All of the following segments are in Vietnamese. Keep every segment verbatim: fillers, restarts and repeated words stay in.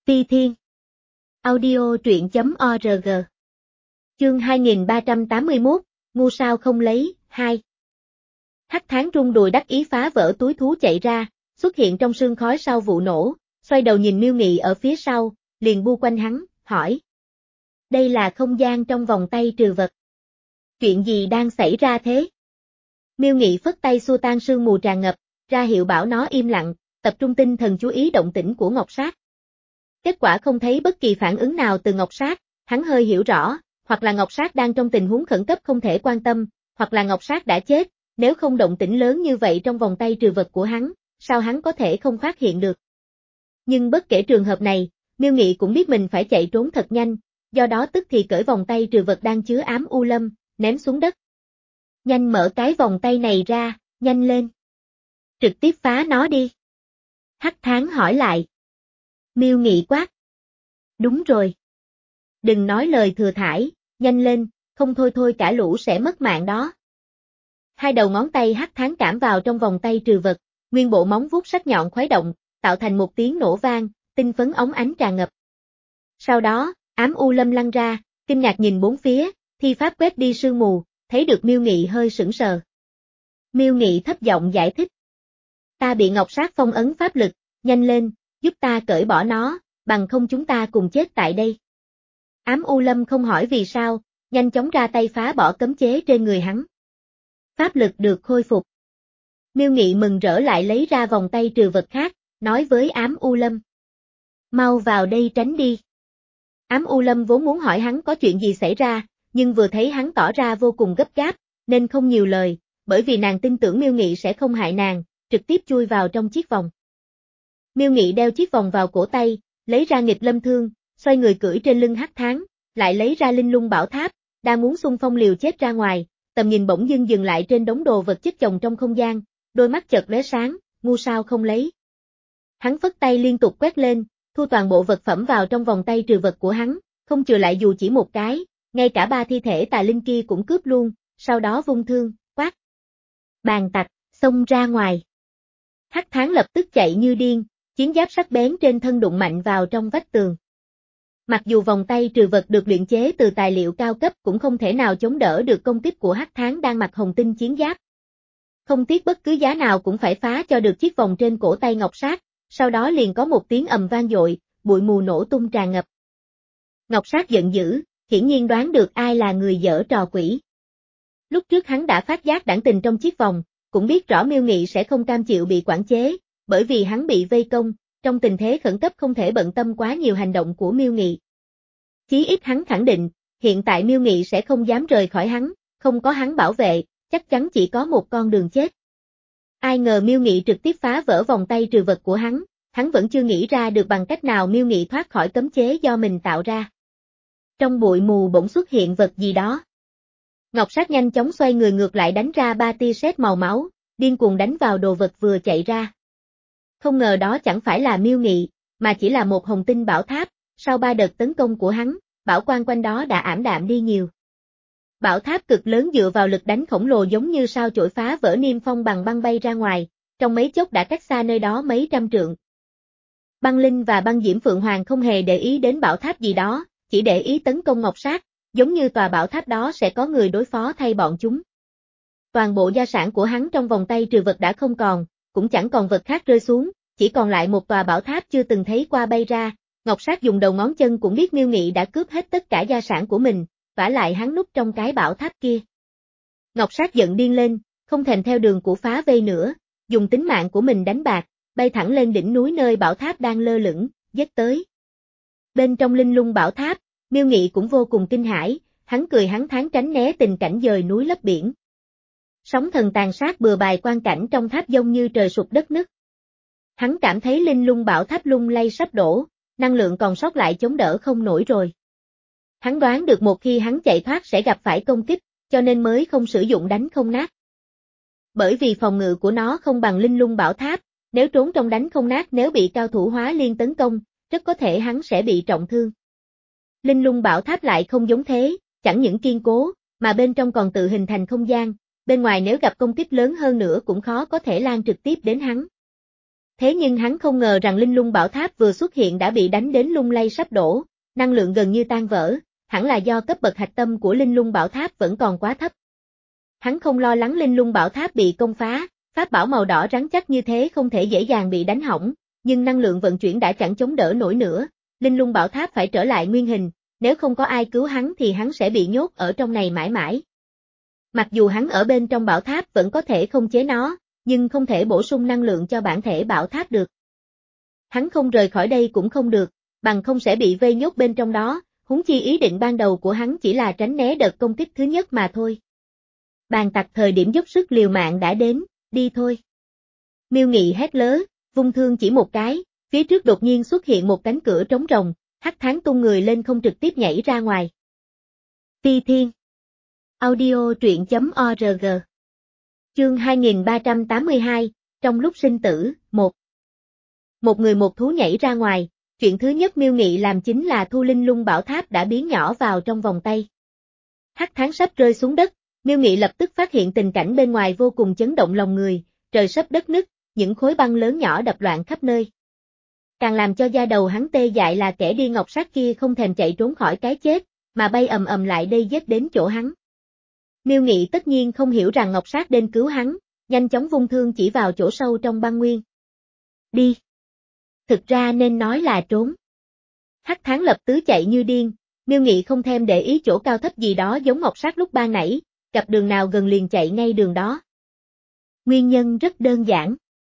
Ti Thiên Audio truyện chấm org Chương hai nghìn ba trăm tám mươi mốt, ngu sao không lấy, hai. Hắc Tháng rung đùi đắc ý phá vỡ túi thú chạy ra, xuất hiện trong sương khói sau vụ nổ, xoay đầu nhìn Miêu Nghị ở phía sau, liền bu quanh hắn, hỏi. Đây là không gian trong vòng tay trừ vật. Chuyện gì đang xảy ra thế? Miêu Nghị phất tay xua tan sương mù tràn ngập, ra hiệu bảo nó im lặng, tập trung tinh thần chú ý động tĩnh của Ngọc Sát. Kết quả không thấy bất kỳ phản ứng nào từ Ngọc Sát, hắn hơi hiểu rõ, hoặc là Ngọc Sát đang trong tình huống khẩn cấp không thể quan tâm, hoặc là Ngọc Sát đã chết, nếu không động tĩnh lớn như vậy trong vòng tay trừ vật của hắn, sao hắn có thể không phát hiện được. Nhưng bất kể trường hợp này, Miêu Nghị cũng biết mình phải chạy trốn thật nhanh, do đó tức thì cởi vòng tay trừ vật đang chứa ám u lâm, ném xuống đất. Nhanh mở cái vòng tay này ra, nhanh lên. Trực tiếp phá nó đi. Hắc Tháng hỏi lại. Miêu Nghị quát. Đúng rồi. Đừng nói lời thừa thãi, nhanh lên, không thôi thôi cả lũ sẽ mất mạng đó. Hai đầu ngón tay Hắc Tháng cảm vào trong vòng tay trừ vật, nguyên bộ móng vuốt sắc nhọn khuấy động, tạo thành một tiếng nổ vang, tinh phấn óng ánh tràn ngập. Sau đó, ám u lâm lăn ra, kinh ngạc nhìn bốn phía, thi pháp quét đi sương mù, thấy được Miêu Nghị hơi sững sờ. Miêu Nghị thấp giọng giải thích. Ta bị Ngọc Sát phong ấn pháp lực, nhanh lên, giúp ta cởi bỏ nó, bằng không chúng ta cùng chết tại đây. Ám u lâm không hỏi vì sao, nhanh chóng ra tay phá bỏ cấm chế trên người hắn. Pháp lực được khôi phục. Miêu Nghị mừng rỡ lại lấy ra vòng tay trừ vật khác, nói với ám u lâm. Mau vào đây tránh đi. Ám u lâm vốn muốn hỏi hắn có chuyện gì xảy ra, nhưng vừa thấy hắn tỏ ra vô cùng gấp gáp, nên không nhiều lời, bởi vì nàng tin tưởng Miêu Nghị sẽ không hại nàng, trực tiếp chui vào trong chiếc vòng. Miêu Nghị đeo chiếc vòng vào cổ tay, lấy ra nghịch lâm thương, xoay người cưỡi trên lưng Hắc Tháng, lại lấy ra linh lung bảo tháp, đang muốn xung phong liều chết ra ngoài, tầm nhìn bỗng dưng dừng lại trên đống đồ vật chất chồng trong không gian, đôi mắt chợt lóe sáng, ngu sao không lấy. Hắn phất tay liên tục quét lên, thu toàn bộ vật phẩm vào trong vòng tay trừ vật của hắn, không chừa lại dù chỉ một cái, ngay cả ba thi thể tà linh kia cũng cướp luôn, sau đó vung thương, quát. Bàn tạch, xông ra ngoài. Hắc Tháng lập tức chạy như điên, chiến giáp sắc bén trên thân đụng mạnh vào trong vách tường. Mặc dù vòng tay trừ vật được luyện chế từ tài liệu cao cấp cũng không thể nào chống đỡ được công kích của Hắc Tháng đang mặc hồng tinh chiến giáp. Không tiếc bất cứ giá nào cũng phải phá cho được chiếc vòng trên cổ tay Ngọc Sát, sau đó liền có một tiếng ầm vang dội, bụi mù nổ tung tràn ngập. Ngọc Sát giận dữ, hiển nhiên đoán được ai là người dở trò quỷ. Lúc trước hắn đã phát giác đãng tình trong chiếc vòng, cũng biết rõ Miêu Nghị sẽ không cam chịu bị quản chế, bởi vì hắn bị vây công, trong tình thế khẩn cấp không thể bận tâm quá nhiều hành động của Miêu Nghị. Chí ít hắn khẳng định, hiện tại Miêu Nghị sẽ không dám rời khỏi hắn, không có hắn bảo vệ, chắc chắn chỉ có một con đường chết. Ai ngờ Miêu Nghị trực tiếp phá vỡ vòng tay trừ vật của hắn, hắn vẫn chưa nghĩ ra được bằng cách nào Miêu Nghị thoát khỏi cấm chế do mình tạo ra. Trong bụi mù bỗng xuất hiện vật gì đó. Ngọc Sát nhanh chóng xoay người ngược lại đánh ra ba tia sét màu máu, điên cuồng đánh vào đồ vật vừa chạy ra. Không ngờ đó chẳng phải là Miêu Nghị, mà chỉ là một hồng tinh bảo tháp, sau ba đợt tấn công của hắn, bảo quang quanh đó đã ảm đạm đi nhiều. Bảo tháp cực lớn dựa vào lực đánh khổng lồ giống như sao chổi phá vỡ niêm phong bằng băng bay ra ngoài, trong mấy chốc đã cách xa nơi đó mấy trăm trượng. Băng Linh và Băng Diễm Phượng Hoàng không hề để ý đến bảo tháp gì đó, chỉ để ý tấn công Ngọc Sát, giống như tòa bảo tháp đó sẽ có người đối phó thay bọn chúng. Toàn bộ gia sản của hắn trong vòng tay trừ vật đã không còn, cũng chẳng còn vật khác rơi xuống, chỉ còn lại một tòa bảo tháp chưa từng thấy qua bay ra. Ngọc Sát dùng đầu ngón chân cũng biết Miêu Nghị đã cướp hết tất cả gia sản của mình, vả lại hắn núp trong cái bảo tháp kia. Ngọc Sát giận điên lên, không thèm theo đường của phá vây nữa, dùng tính mạng của mình đánh bạc, bay thẳng lên đỉnh núi nơi bảo tháp đang lơ lửng, giết tới. Bên trong linh lung bảo tháp, Miêu Nghị cũng vô cùng kinh hãi, hắn cười hắn thán tránh né tình cảnh dời núi lấp biển. Sóng thần tàn sát bừa bãi quang cảnh trong tháp giống như trời sụp đất nứt. Hắn cảm thấy linh lung bảo tháp lung lay sắp đổ, năng lượng còn sót lại chống đỡ không nổi rồi. Hắn đoán được một khi hắn chạy thoát sẽ gặp phải công kích, cho nên mới không sử dụng đánh không nát. Bởi vì phòng ngự của nó không bằng linh lung bảo tháp, nếu trốn trong đánh không nát nếu bị cao thủ hóa liên tấn công, rất có thể hắn sẽ bị trọng thương. Linh lung bảo tháp lại không giống thế, chẳng những kiên cố, mà bên trong còn tự hình thành không gian, bên ngoài nếu gặp công kích lớn hơn nữa cũng khó có thể lan trực tiếp đến hắn. Thế nhưng hắn không ngờ rằng linh lung bảo tháp vừa xuất hiện đã bị đánh đến lung lay sắp đổ, năng lượng gần như tan vỡ, hẳn là do cấp bậc hạch tâm của linh lung bảo tháp vẫn còn quá thấp. Hắn không lo lắng linh lung bảo tháp bị công phá, pháp bảo màu đỏ rắn chắc như thế không thể dễ dàng bị đánh hỏng, nhưng năng lượng vận chuyển đã chẳng chống đỡ nổi nữa, linh lung bảo tháp phải trở lại nguyên hình, nếu không có ai cứu hắn thì hắn sẽ bị nhốt ở trong này mãi mãi. Mặc dù hắn ở bên trong bảo tháp vẫn có thể không chế nó, nhưng không thể bổ sung năng lượng cho bản thể bảo tháp được. Hắn không rời khỏi đây cũng không được, bằng không sẽ bị vây nhốt bên trong đó, huống chi ý định ban đầu của hắn chỉ là tránh né đợt công kích thứ nhất mà thôi. Bàn tặc thời điểm dốc sức liều mạng đã đến, đi thôi. Miêu Nghị hét lớn, vung thương chỉ một cái, phía trước đột nhiên xuất hiện một cánh cửa trống rồng, Hắc Tháng tung người lên không trực tiếp nhảy ra ngoài. Phi Thiên Audio truyện chấm org Chương hai nghìn ba trăm tám mươi hai, trong lúc sinh tử, một Một người một thú nhảy ra ngoài, chuyện thứ nhất Miêu Nghị làm chính là thu linh lung bảo tháp đã biến nhỏ vào trong vòng tay. Hắc Tháng sắp rơi xuống đất, Miêu Nghị lập tức phát hiện tình cảnh bên ngoài vô cùng chấn động lòng người, trời sắp đất nứt, những khối băng lớn nhỏ đập loạn khắp nơi. Càng làm cho da đầu hắn tê dại là kẻ đi ngọc sát kia không thèm chạy trốn khỏi cái chết, mà bay ầm ầm lại đây giết đến chỗ hắn. Miêu Nghị tất nhiên không hiểu rằng ngọc sát đến cứu hắn, nhanh chóng vung thương chỉ vào chỗ sâu trong băng nguyên. Đi! Thực ra nên nói là trốn. Hắc Tháng lập tứ chạy như điên, Miêu Nghị không thèm để ý chỗ cao thấp gì đó giống ngọc sát lúc ban nãy, gặp đường nào gần liền chạy ngay đường đó. Nguyên nhân rất đơn giản.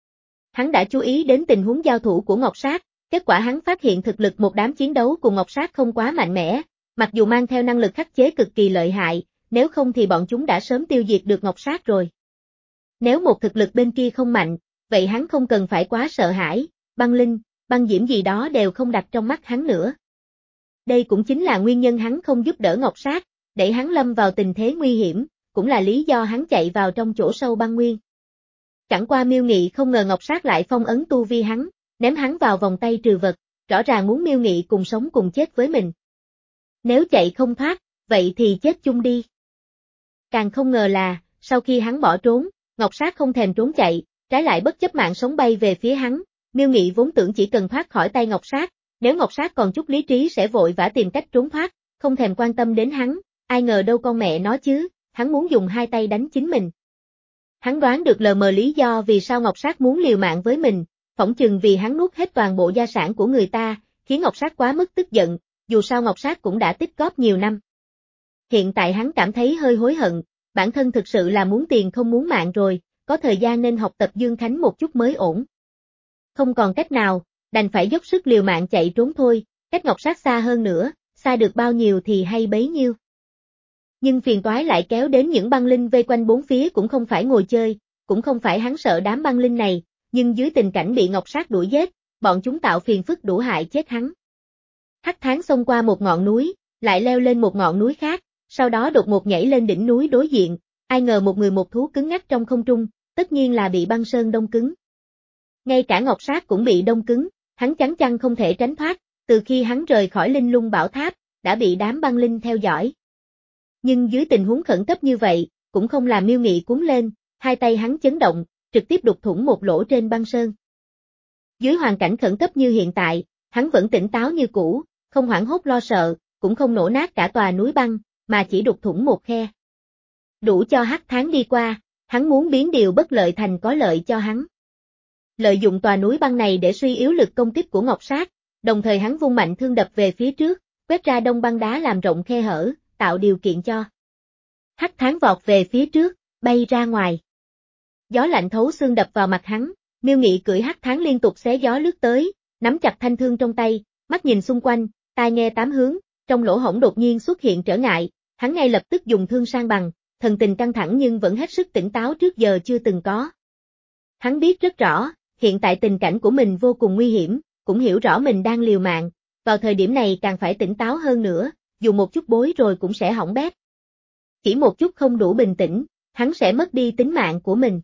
Hắn đã chú ý đến tình huống giao thủ của Ngọc Sát, kết quả hắn phát hiện thực lực một đám chiến đấu cùng Ngọc Sát không quá mạnh mẽ, mặc dù mang theo năng lực khắc chế cực kỳ lợi hại, nếu không thì bọn chúng đã sớm tiêu diệt được Ngọc Sát rồi. Nếu một thực lực bên kia không mạnh, vậy hắn không cần phải quá sợ hãi, băng linh, băng diễm gì đó đều không đặt trong mắt hắn nữa. Đây cũng chính là nguyên nhân hắn không giúp đỡ Ngọc Sát, đẩy hắn lâm vào tình thế nguy hiểm, cũng là lý do hắn chạy vào trong chỗ sâu băng nguyên. Chẳng qua Miêu Nghị không ngờ Ngọc Sát lại phong ấn tu vi hắn, ném hắn vào vòng tay trừ vật, rõ ràng muốn Miêu Nghị cùng sống cùng chết với mình. Nếu chạy không thoát, vậy thì chết chung đi. Càng không ngờ là, sau khi hắn bỏ trốn, Ngọc Sát không thèm trốn chạy, trái lại bất chấp mạng sống bay về phía hắn, Miêu Nghị vốn tưởng chỉ cần thoát khỏi tay Ngọc Sát, nếu Ngọc Sát còn chút lý trí sẽ vội vã tìm cách trốn thoát, không thèm quan tâm đến hắn, ai ngờ đâu con mẹ nó chứ, hắn muốn dùng hai tay đánh chính mình. Hắn đoán được lờ mờ lý do vì sao Ngọc Sát muốn liều mạng với mình, phỏng chừng vì hắn nuốt hết toàn bộ gia sản của người ta, khiến Ngọc Sát quá mức tức giận, dù sao Ngọc Sát cũng đã tích góp nhiều năm. Hiện tại hắn cảm thấy hơi hối hận, bản thân thực sự là muốn tiền không muốn mạng rồi, có thời gian nên học tập Dương Khánh một chút mới ổn. Không còn cách nào, đành phải dốc sức liều mạng chạy trốn thôi, cách Ngọc Sát xa hơn nữa, xa được bao nhiêu thì hay bấy nhiêu. Nhưng phiền toái lại kéo đến những băng linh vây quanh bốn phía cũng không phải ngồi chơi, cũng không phải hắn sợ đám băng linh này, nhưng dưới tình cảnh bị Ngọc Sát đuổi giết, bọn chúng tạo phiền phức đủ hại chết hắn. Hắc Tháng xông qua một ngọn núi, lại leo lên một ngọn núi khác, sau đó đột ngột nhảy lên đỉnh núi đối diện, ai ngờ một người một thú cứng ngắc trong không trung, tất nhiên là bị băng sơn đông cứng. Ngay cả Ngọc Sát cũng bị đông cứng, hắn chắn chắn không thể tránh thoát, từ khi hắn rời khỏi linh lung bảo tháp, đã bị đám băng linh theo dõi. Nhưng dưới tình huống khẩn cấp như vậy, cũng không làm Miêu Nghị cuốn lên, hai tay hắn chấn động, trực tiếp đục thủng một lỗ trên băng sơn. Dưới hoàn cảnh khẩn cấp như hiện tại, hắn vẫn tỉnh táo như cũ, không hoảng hốt lo sợ, cũng không nổ nát cả tòa núi băng, mà chỉ đục thủng một khe. Đủ cho Hắc Tháng đi qua, hắn muốn biến điều bất lợi thành có lợi cho hắn. Lợi dụng tòa núi băng này để suy yếu lực công kích của Ngọc Sát, đồng thời hắn vung mạnh thương đập về phía trước, quét ra đông băng đá làm rộng khe hở, tạo điều kiện cho Hắc Tháng vọt về phía trước, bay ra ngoài. Gió lạnh thấu xương đập vào mặt hắn, Miêu Nghị cưỡi Hắc Tháng liên tục xé gió lướt tới, nắm chặt thanh thương trong tay, mắt nhìn xung quanh, tai nghe tám hướng, trong lỗ hổng đột nhiên xuất hiện trở ngại, hắn ngay lập tức dùng thương sang bằng, thần tình căng thẳng nhưng vẫn hết sức tỉnh táo trước giờ chưa từng có. Hắn biết rất rõ, hiện tại tình cảnh của mình vô cùng nguy hiểm, cũng hiểu rõ mình đang liều mạng, vào thời điểm này càng phải tỉnh táo hơn nữa, dù một chút bối rồi cũng sẽ hỏng bét. Chỉ một chút không đủ bình tĩnh, hắn sẽ mất đi tính mạng của mình.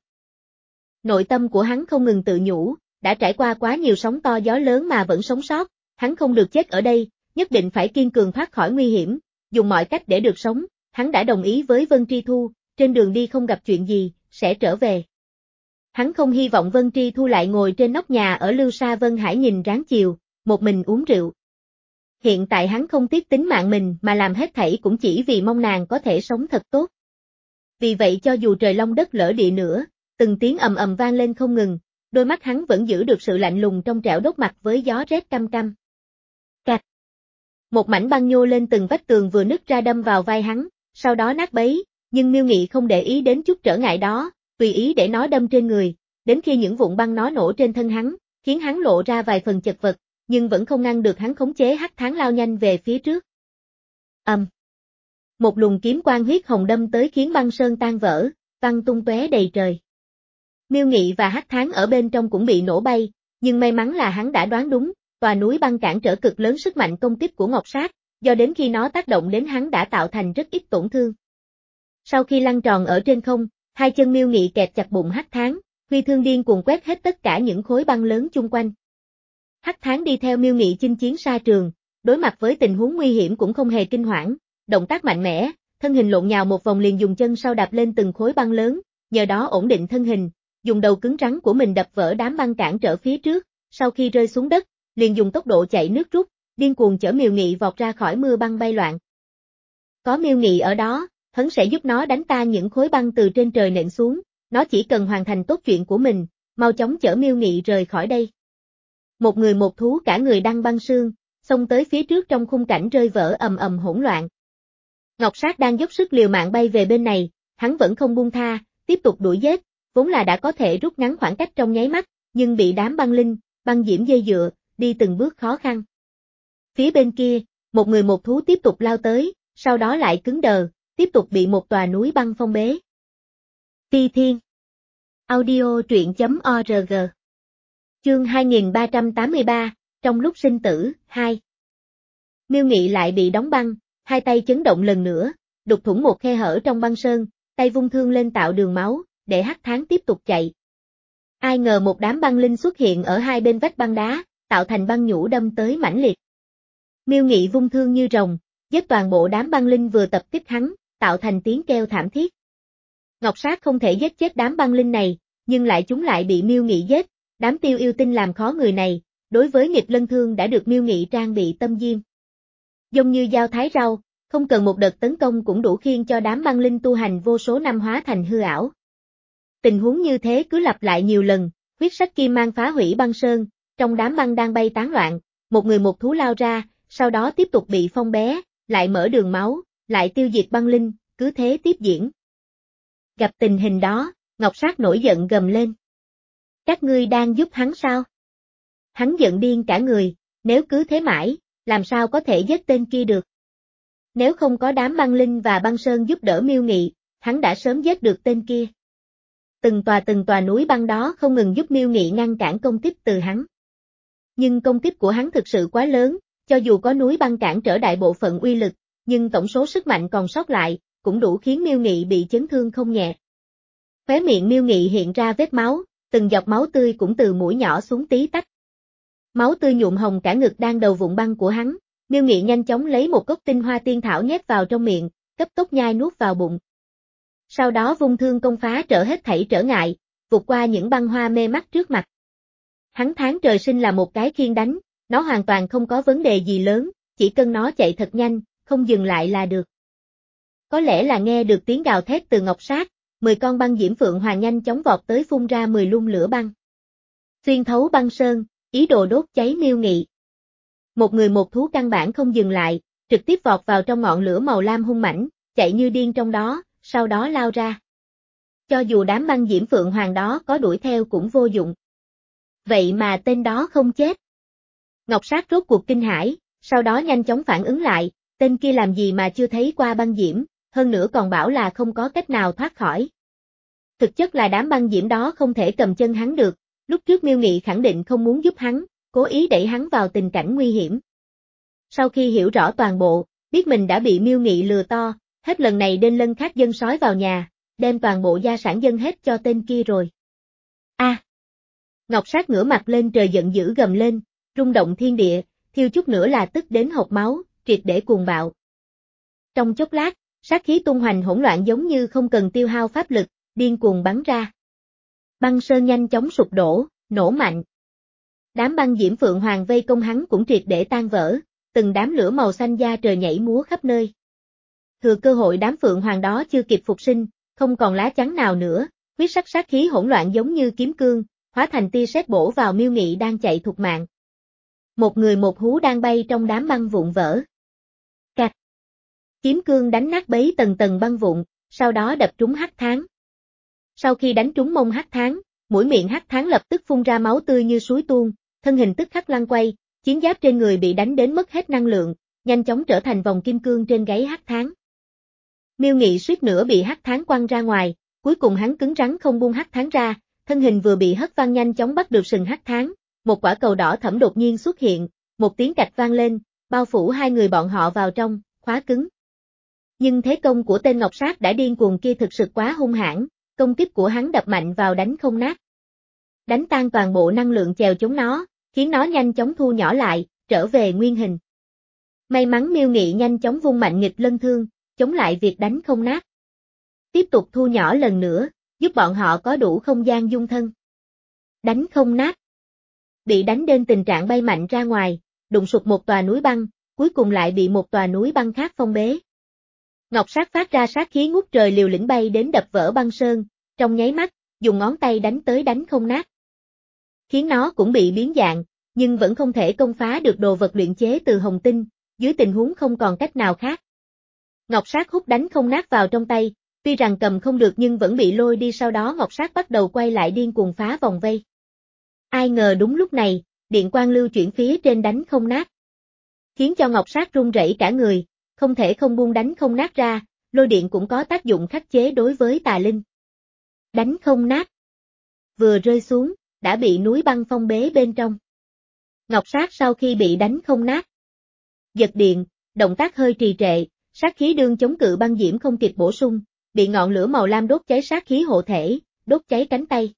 Nội tâm của hắn không ngừng tự nhủ, đã trải qua quá nhiều sóng to gió lớn mà vẫn sống sót, hắn không được chết ở đây, nhất định phải kiên cường thoát khỏi nguy hiểm, dùng mọi cách để được sống, hắn đã đồng ý với Vân Tri Thu, trên đường đi không gặp chuyện gì, sẽ trở về. Hắn không hy vọng Vân Tri Thu lại ngồi trên nóc nhà ở Lưu Sa Vân Hải nhìn ráng chiều, một mình uống rượu. Hiện tại hắn không tiếc tính mạng mình mà làm hết thảy cũng chỉ vì mong nàng có thể sống thật tốt. Vì vậy cho dù trời long đất lỡ địa nữa, từng tiếng ầm ầm vang lên không ngừng, đôi mắt hắn vẫn giữ được sự lạnh lùng trong trẻo đốt mặt với gió rét căm căm. Cạch. Một mảnh băng nhô lên từng vách tường vừa nứt ra đâm vào vai hắn, sau đó nát bấy, nhưng Miêu Nghị không để ý đến chút trở ngại đó, tùy ý để nó đâm trên người, đến khi những vụn băng nó nổ trên thân hắn, khiến hắn lộ ra vài phần chật vật, nhưng vẫn không ngăn được hắn khống chế hắc tháng lao nhanh về phía trước. Ầm. Um. Một luồng kiếm quang huyết hồng đâm tới khiến băng sơn tan vỡ, văng tung tóe đầy trời. Miêu Nghị và hắc tháng ở bên trong cũng bị nổ bay, nhưng may mắn là hắn đã đoán đúng, tòa núi băng cản trở cực lớn sức mạnh công kích của Ngọc Sát, do đến khi nó tác động đến hắn đã tạo thành rất ít tổn thương. Sau khi lăn tròn ở trên không, hai chân Miêu Nghị kẹp chặt bụng hắc tháng, huy thương điên cuồng quét hết tất cả những khối băng lớn chung quanh. Hắc tháng đi theo Miêu Nghị chinh chiến xa trường, đối mặt với tình huống nguy hiểm cũng không hề kinh hoảng, động tác mạnh mẽ, thân hình lộn nhào một vòng liền dùng chân sau đạp lên từng khối băng lớn, nhờ đó ổn định thân hình, dùng đầu cứng rắn của mình đập vỡ đám băng cản trở phía trước, sau khi rơi xuống đất, liền dùng tốc độ chạy nước rút, điên cuồng chở Miêu Nghị vọt ra khỏi mưa băng bay loạn. Có Miêu Nghị ở đó, hắn sẽ giúp nó đánh tan những khối băng từ trên trời nện xuống, nó chỉ cần hoàn thành tốt chuyện của mình, mau chóng chở Miêu Nghị rời khỏi đây. Một người một thú cả người đăng băng sương, xông tới phía trước trong khung cảnh rơi vỡ ầm ầm hỗn loạn. Ngọc Sát đang dốc sức liều mạng bay về bên này, hắn vẫn không buông tha, tiếp tục đuổi giết, vốn là đã có thể rút ngắn khoảng cách trong nháy mắt, nhưng bị đám băng linh, băng diễm dây dựa, đi từng bước khó khăn. Phía bên kia, một người một thú tiếp tục lao tới, sau đó lại cứng đờ, tiếp tục bị một tòa núi băng phong bế. Ti Thiên. Audio truyện chấm org. Chương hai nghìn ba trăm tám mươi ba, trong lúc sinh tử, hai. Miêu Nghị lại bị đóng băng, hai tay chấn động lần nữa, đục thủng một khe hở trong băng sơn, tay vung thương lên tạo đường máu, để hắc tháng tiếp tục chạy. Ai ngờ một đám băng linh xuất hiện ở hai bên vách băng đá, tạo thành băng nhũ đâm tới mãnh liệt. Miêu Nghị vung thương như rồng, giết toàn bộ đám băng linh vừa tập kích hắn, tạo thành tiếng kêu thảm thiết. Ngọc Sát không thể giết chết đám băng linh này, nhưng lại chúng lại bị Miêu Nghị giết, đám tiêu yêu tinh làm khó người này, đối với nghịch lân thương đã được Miêu Nghị trang bị tâm diêm. Giống như dao thái rau, không cần một đợt tấn công cũng đủ khiêng cho đám băng linh tu hành vô số năm hóa thành hư ảo. Tình huống như thế cứ lặp lại nhiều lần, huyết sắc kim mang phá hủy băng sơn, trong đám băng đang bay tán loạn, một người một thú lao ra, sau đó tiếp tục bị phong bé, lại mở đường máu, lại tiêu diệt băng linh, cứ thế tiếp diễn. Gặp tình hình đó, Ngọc Sát nổi giận gầm lên. Các ngươi đang giúp hắn sao? Hắn giận điên cả người, nếu cứ thế mãi, làm sao có thể giết tên kia được? Nếu không có đám băng linh và băng sơn giúp đỡ Miêu Nghị, hắn đã sớm giết được tên kia. Từng tòa từng tòa núi băng đó không ngừng giúp Miêu Nghị ngăn cản công kích từ hắn. Nhưng công kích của hắn thực sự quá lớn, cho dù có núi băng cản trở đại bộ phận uy lực, nhưng tổng số sức mạnh còn sót lại, cũng đủ khiến Miêu Nghị bị chấn thương không nhẹ. Khóe miệng Miêu Nghị hiện ra vết máu, từng giọt máu tươi cũng từ mũi nhỏ xuống tí tách. Máu tươi nhuộm hồng cả ngực đang đầu vụn băng của hắn, Miêu Nghị nhanh chóng lấy một cốc tinh hoa tiên thảo nhét vào trong miệng, cấp tốc nhai nuốt vào bụng. Sau đó vung thương công phá trở hết thảy trở ngại, vụt qua những băng hoa mê mắt trước mặt. Hắn tháng trời sinh là một cái khiên đánh, nó hoàn toàn không có vấn đề gì lớn, chỉ cần nó chạy thật nhanh, không dừng lại là được. Có lẽ là nghe được tiếng gào thét từ Ngọc Sát, mười con băng diễm phượng hoàng nhanh chóng vọt tới phun ra mười lung lửa băng. Xuyên thấu băng sơn, ý đồ đốt cháy Miêu Nghị. Một người một thú căn bản không dừng lại, trực tiếp vọt vào trong ngọn lửa màu lam hung mãnh, chạy như điên trong đó, sau đó lao ra. Cho dù đám băng diễm phượng hoàng đó có đuổi theo cũng vô dụng. Vậy mà tên đó không chết. Ngọc Sát rốt cuộc kinh hãi, sau đó nhanh chóng phản ứng lại, tên kia làm gì mà chưa thấy qua băng diễm, hơn nữa còn bảo là không có cách nào thoát khỏi. Thực chất là đám băng diễm đó không thể cầm chân hắn được, lúc trước Miêu Nghị khẳng định không muốn giúp hắn, cố ý đẩy hắn vào tình cảnh nguy hiểm. Sau khi hiểu rõ toàn bộ, biết mình đã bị Miêu Nghị lừa to, hết lần này đến lần khác dân sói vào nhà, đem toàn bộ gia sản dâng hết cho tên kia rồi. A! À, Ngọc Sát ngửa mặt lên trời giận dữ gầm lên, rung động thiên địa, thiêu chút nữa là tức đến hộc máu, triệt để cuồng bạo. Trong chốc lát, sát khí tung hoành hỗn loạn giống như không cần tiêu hao pháp lực, điên cuồng bắn ra. Băng sơn nhanh chóng sụp đổ, nổ mạnh. Đám băng diễm phượng hoàng vây công hắn cũng triệt để tan vỡ, từng đám lửa màu xanh da trời nhảy múa khắp nơi. Thừa cơ hội đám phượng hoàng đó chưa kịp phục sinh, không còn lá chắn nào nữa, huyết sắc sát khí hỗn loạn giống như kiếm cương, hóa thành tia sét bổ vào Miêu Nghị đang chạy thục mạng. Một người một hú đang bay trong đám băng vụn vỡ. Cạch. Kiếm cương đánh nát bấy tầng tầng băng vụn, sau đó đập trúng Hắc Thán. Sau khi đánh trúng mông Hắc Thán, mũi miệng Hắc Thán lập tức phun ra máu tươi như suối tuôn, thân hình tức khắc lăn quay, chiến giáp trên người bị đánh đến mất hết năng lượng, nhanh chóng trở thành vòng kim cương trên gáy Hắc Thán. Miêu Nghị suýt nữa bị Hắc Thán quăng ra ngoài, cuối cùng hắn cứng rắn không buông Hắc Thán ra, thân hình vừa bị hất văng nhanh chóng bắt được sừng Hắc Thán, một quả cầu đỏ thẫm đột nhiên xuất hiện, một tiếng cạch vang lên, bao phủ hai người bọn họ vào trong, khóa cứng. Nhưng thế công của tên Ngọc Sát đã điên cuồng kia thực sự quá hung hãn, công kích của hắn đập mạnh vào đánh không nát. Đánh tan toàn bộ năng lượng chèo chống nó, khiến nó nhanh chóng thu nhỏ lại, trở về nguyên hình. May mắn Miêu Nghị nhanh chóng vung mạnh nghịch lân thương, chống lại việc đánh không nát. Tiếp tục thu nhỏ lần nữa, giúp bọn họ có đủ không gian dung thân. Đánh không nát. Bị đánh đến tình trạng bay mạnh ra ngoài, đụng sụp một tòa núi băng, cuối cùng lại bị một tòa núi băng khác phong bế. Ngọc Sát phát ra sát khí ngút trời liều lĩnh bay đến đập vỡ băng sơn, trong nháy mắt, dùng ngón tay đánh tới đánh không nát. Khiến nó cũng bị biến dạng, nhưng vẫn không thể công phá được đồ vật luyện chế từ hồng tinh, dưới tình huống không còn cách nào khác. Ngọc Sát hút đánh không nát vào trong tay, tuy rằng cầm không được nhưng vẫn bị lôi đi, sau đó Ngọc Sát bắt đầu quay lại điên cuồng phá vòng vây. Ai ngờ đúng lúc này, điện quang lưu chuyển phía trên đánh không nát. Khiến cho Ngọc Sát run rẩy cả người, không thể không buông đánh không nát ra, lôi điện cũng có tác dụng khắc chế đối với tà linh. Đánh không nát. Vừa rơi xuống, đã bị núi băng phong bế bên trong. Ngọc Sát sau khi bị đánh không nát. Giật điện, động tác hơi trì trệ, sát khí đương chống cự băng diễm không kịp bổ sung, bị ngọn lửa màu lam đốt cháy sát khí hộ thể, đốt cháy cánh tay.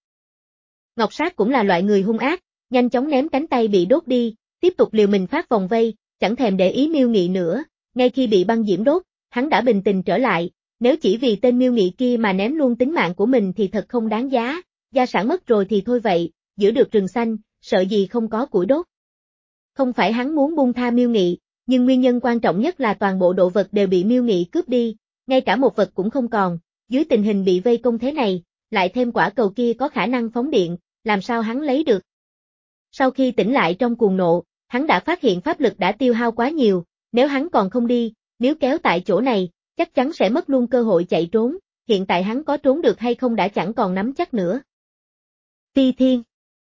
Ngọc Sát cũng là loại người hung ác, nhanh chóng ném cánh tay bị đốt đi, tiếp tục liều mình phát vòng vây, chẳng thèm để ý Miêu Nghị nữa, ngay khi bị băng diễm đốt, hắn đã bình tĩnh trở lại, nếu chỉ vì tên Miêu Nghị kia mà ném luôn tính mạng của mình thì thật không đáng giá, gia sản mất rồi thì thôi vậy, giữ được rừng xanh, sợ gì không có củi đốt. Không phải hắn muốn buông tha Miêu Nghị, nhưng nguyên nhân quan trọng nhất là toàn bộ đồ vật đều bị Miêu Nghị cướp đi, ngay cả một vật cũng không còn, dưới tình hình bị vây công thế này, lại thêm quả cầu kia có khả năng phóng điện, làm sao hắn lấy được. Sau khi tỉnh lại trong cuồng nộ, hắn đã phát hiện pháp lực đã tiêu hao quá nhiều, nếu hắn còn không đi, nếu kéo tại chỗ này, chắc chắn sẽ mất luôn cơ hội chạy trốn, hiện tại hắn có trốn được hay không đã chẳng còn nắm chắc nữa. Phi Thiên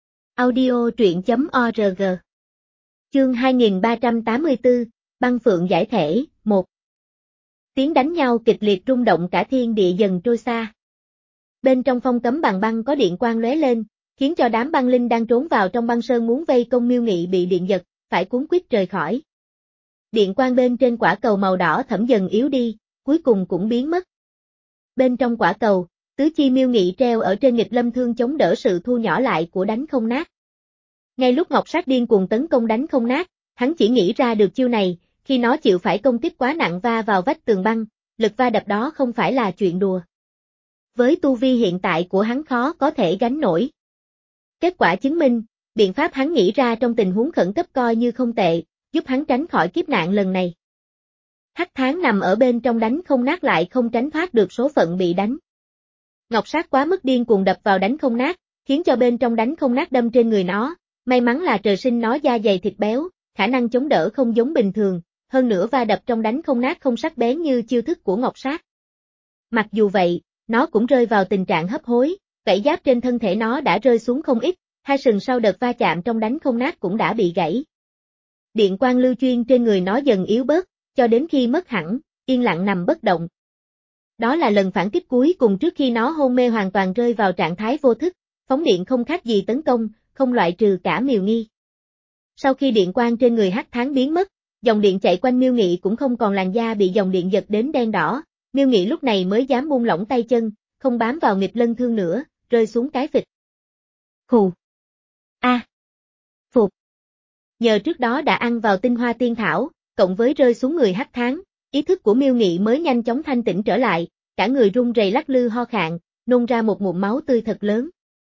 Audio truyện chấm org Chương hai nghìn ba trăm tám mươi tư, Băng Phượng giải thể, một. Tiếng đánh nhau kịch liệt rung động cả thiên địa dần trôi xa. Bên trong phong cấm bằng băng có điện quang lóe lên, khiến cho đám băng linh đang trốn vào trong băng sơn muốn vây công Miêu Nghị bị điện giật, phải cuốn quýt rời khỏi. Điện quang bên trên quả cầu màu đỏ thẫm dần yếu đi, cuối cùng cũng biến mất. Bên trong quả cầu, tứ chi Miêu Nghị treo ở trên nghịch lâm thương chống đỡ sự thu nhỏ lại của đánh không nát. Ngay lúc Ngọc Sát điên cuồng tấn công đánh không nát, hắn chỉ nghĩ ra được chiêu này, khi nó chịu phải công kích quá nặng va vào vách tường băng, lực va đập đó không phải là chuyện đùa. Với tu vi hiện tại của hắn khó có thể gánh nổi. Kết quả chứng minh, biện pháp hắn nghĩ ra trong tình huống khẩn cấp coi như không tệ, giúp hắn tránh khỏi kiếp nạn lần này. Hắc Thán nằm ở bên trong đánh không nát lại không tránh thoát được số phận bị đánh. Ngọc Sát quá mức điên cuồng đập vào đánh không nát, khiến cho bên trong đánh không nát đâm trên người nó, may mắn là trời sinh nó da dày thịt béo, khả năng chống đỡ không giống bình thường, hơn nữa va đập trong đánh không nát không sắc bén như chiêu thức của Ngọc Sát. Mặc dù vậy, nó cũng rơi vào tình trạng hấp hối, vảy giáp trên thân thể nó đã rơi xuống không ít, hai sừng sau đợt va chạm trong đánh không nát cũng đã bị gãy. Điện quang lưu chuyên trên người nó dần yếu bớt, cho đến khi mất hẳn, yên lặng nằm bất động. Đó là lần phản kích cuối cùng trước khi nó hôn mê hoàn toàn rơi vào trạng thái vô thức, phóng điện không khác gì tấn công, không loại trừ cả Miêu Nghi. Sau khi điện quang trên người Hắc Thán biến mất, dòng điện chạy quanh Miêu Nghị cũng không còn làn da bị dòng điện giật đến đen đỏ, Miêu Nghị lúc này mới dám buông lỏng tay chân, không bám vào nghịch lân thương nữa, rơi xuống cái phịch. Hù. A. À. Phục. Nhờ trước đó đã ăn vào tinh hoa tiên thảo, cộng với rơi xuống người Hắc Thán, ý thức của Miêu Nghị mới nhanh chóng thanh tỉnh trở lại, cả người run rẩy lắc lư ho khạng, nôn ra một ngụm máu tươi thật lớn.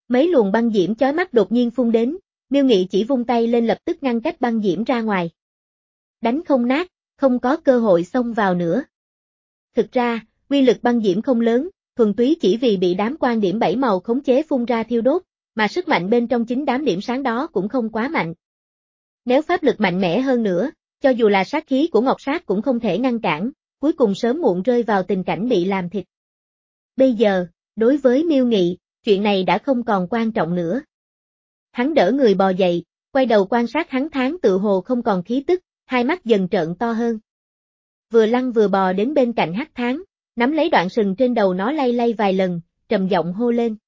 Mấy luồng băng diễm chói mắt đột nhiên phun đến, Miêu Nghị chỉ vung tay lên lập tức ngăn cách băng diễm ra ngoài. Đánh không nát, không có cơ hội xông vào nữa. Thực ra, uy lực băng diễm không lớn, thuần túy chỉ vì bị đám quan điểm bảy màu khống chế phun ra thiêu đốt, mà sức mạnh bên trong chính đám điểm sáng đó cũng không quá mạnh. Nếu pháp lực mạnh mẽ hơn nữa, cho dù là sát khí của Ngọc Sát cũng không thể ngăn cản, cuối cùng sớm muộn rơi vào tình cảnh bị làm thịt. Bây giờ, đối với Miêu Nghị, chuyện này đã không còn quan trọng nữa. Hắn đỡ người bò dậy, quay đầu quan sát Hắc Tháng tự hồ không còn khí tức, hai mắt dần trợn to hơn. Vừa lăn vừa bò đến bên cạnh Hắc Tháng, nắm lấy đoạn sừng trên đầu nó lay lay vài lần, trầm giọng hô lên.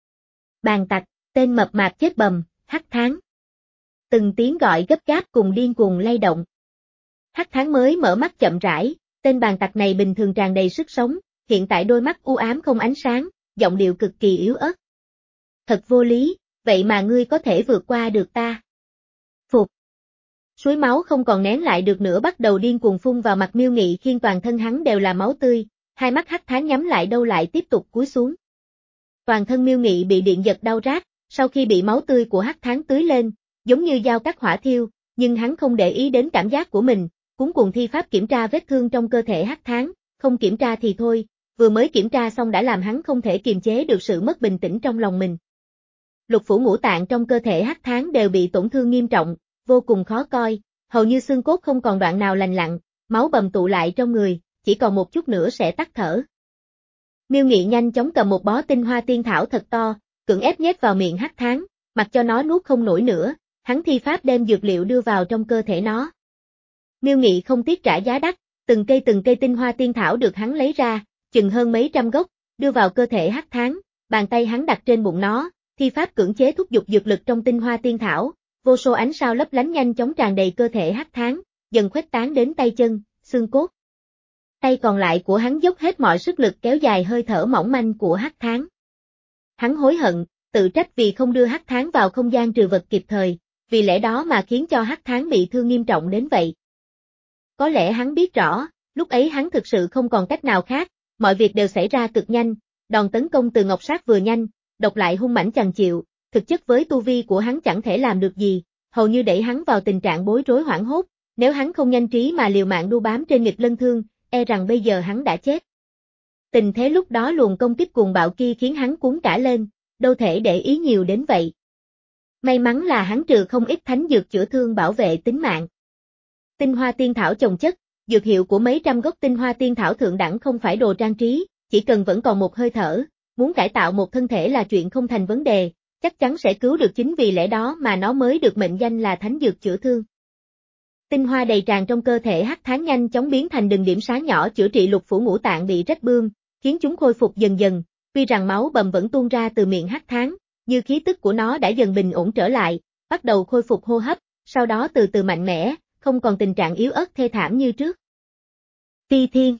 Bàn tặc, tên mập mạp chết bầm, Hắc Tháng. Từng tiếng gọi gấp gáp cùng điên cuồng lay động. Hắc Tháng mới mở mắt chậm rãi, tên bàn tặc này bình thường tràn đầy sức sống, hiện tại đôi mắt u ám không ánh sáng, giọng điệu cực kỳ yếu ớt. Thật vô lý, vậy mà ngươi có thể vượt qua được ta. Phục. Suối máu không còn nén lại được nữa bắt đầu điên cuồng phun vào mặt Miêu Nghị khiến toàn thân hắn đều là máu tươi, hai mắt Hắc Tháng nhắm lại đâu lại tiếp tục cúi xuống. Toàn thân Miêu Nghị bị điện giật đau rát, sau khi bị máu tươi của Hắc Tháng tưới lên, giống như dao cắt hỏa thiêu, nhưng hắn không để ý đến cảm giác của mình, cuống cuồng thi pháp kiểm tra vết thương trong cơ thể Hắc Tháng, không kiểm tra thì thôi, vừa mới kiểm tra xong đã làm hắn không thể kiềm chế được sự mất bình tĩnh trong lòng mình. Lục phủ ngũ tạng trong cơ thể Hắc Tháng đều bị tổn thương nghiêm trọng, vô cùng khó coi, hầu như xương cốt không còn đoạn nào lành lặn, máu bầm tụ lại trong người, chỉ còn một chút nữa sẽ tắt thở. Miêu Nghị nhanh chóng cầm một bó tinh hoa tiên thảo thật to, cưỡng ép nhét vào miệng Hắc Tháng, mặc cho nó nuốt không nổi nữa, hắn thi pháp đem dược liệu đưa vào trong cơ thể nó. Miêu Nghị không tiếc trả giá đắt, từng cây từng cây tinh hoa tiên thảo được hắn lấy ra, chừng hơn mấy trăm gốc, đưa vào cơ thể Hắc Tháng, bàn tay hắn đặt trên bụng nó, thi pháp cưỡng chế thúc giục dược lực trong tinh hoa tiên thảo, vô số ánh sao lấp lánh nhanh chóng tràn đầy cơ thể Hắc Tháng, dần khuếch tán đến tay chân, xương cốt. Tay còn lại của hắn dốc hết mọi sức lực kéo dài hơi thở mỏng manh của Hắc Tháng. Hắn hối hận, tự trách vì không đưa Hắc Tháng vào không gian trừ vật kịp thời, vì lẽ đó mà khiến cho Hắc Tháng bị thương nghiêm trọng đến vậy. Có lẽ hắn biết rõ, lúc ấy hắn thực sự không còn cách nào khác, mọi việc đều xảy ra cực nhanh, đòn tấn công từ Ngọc Sát vừa nhanh, độc lại hung mãnh chằng chịu, thực chất với tu vi của hắn chẳng thể làm được gì, hầu như đẩy hắn vào tình trạng bối rối hoảng hốt, nếu hắn không nhanh trí mà liều mạng đu bám trên nghịch lân thương, e rằng bây giờ hắn đã chết. Tình thế lúc đó luồng công kích cuồng bạo kia khiến hắn cuốn cả lên, đâu thể để ý nhiều đến vậy. May mắn là hắn trừ không ít thánh dược chữa thương bảo vệ tính mạng. Tinh hoa tiên thảo chồng chất, dược hiệu của mấy trăm gốc tinh hoa tiên thảo thượng đẳng không phải đồ trang trí, chỉ cần vẫn còn một hơi thở, muốn cải tạo một thân thể là chuyện không thành vấn đề, chắc chắn sẽ cứu được, chính vì lẽ đó mà nó mới được mệnh danh là thánh dược chữa thương. Tinh hoa đầy tràn trong cơ thể Hắc Tháng nhanh chóng biến thành từng điểm sáng nhỏ chữa trị lục phủ ngũ tạng bị rách bươm, khiến chúng khôi phục dần dần, tuy rằng máu bầm vẫn tuôn ra từ miệng Hắc Tháng, như khí tức của nó đã dần bình ổn trở lại, bắt đầu khôi phục hô hấp, sau đó từ từ mạnh mẽ, không còn tình trạng yếu ớt thê thảm như trước. Phi Thiên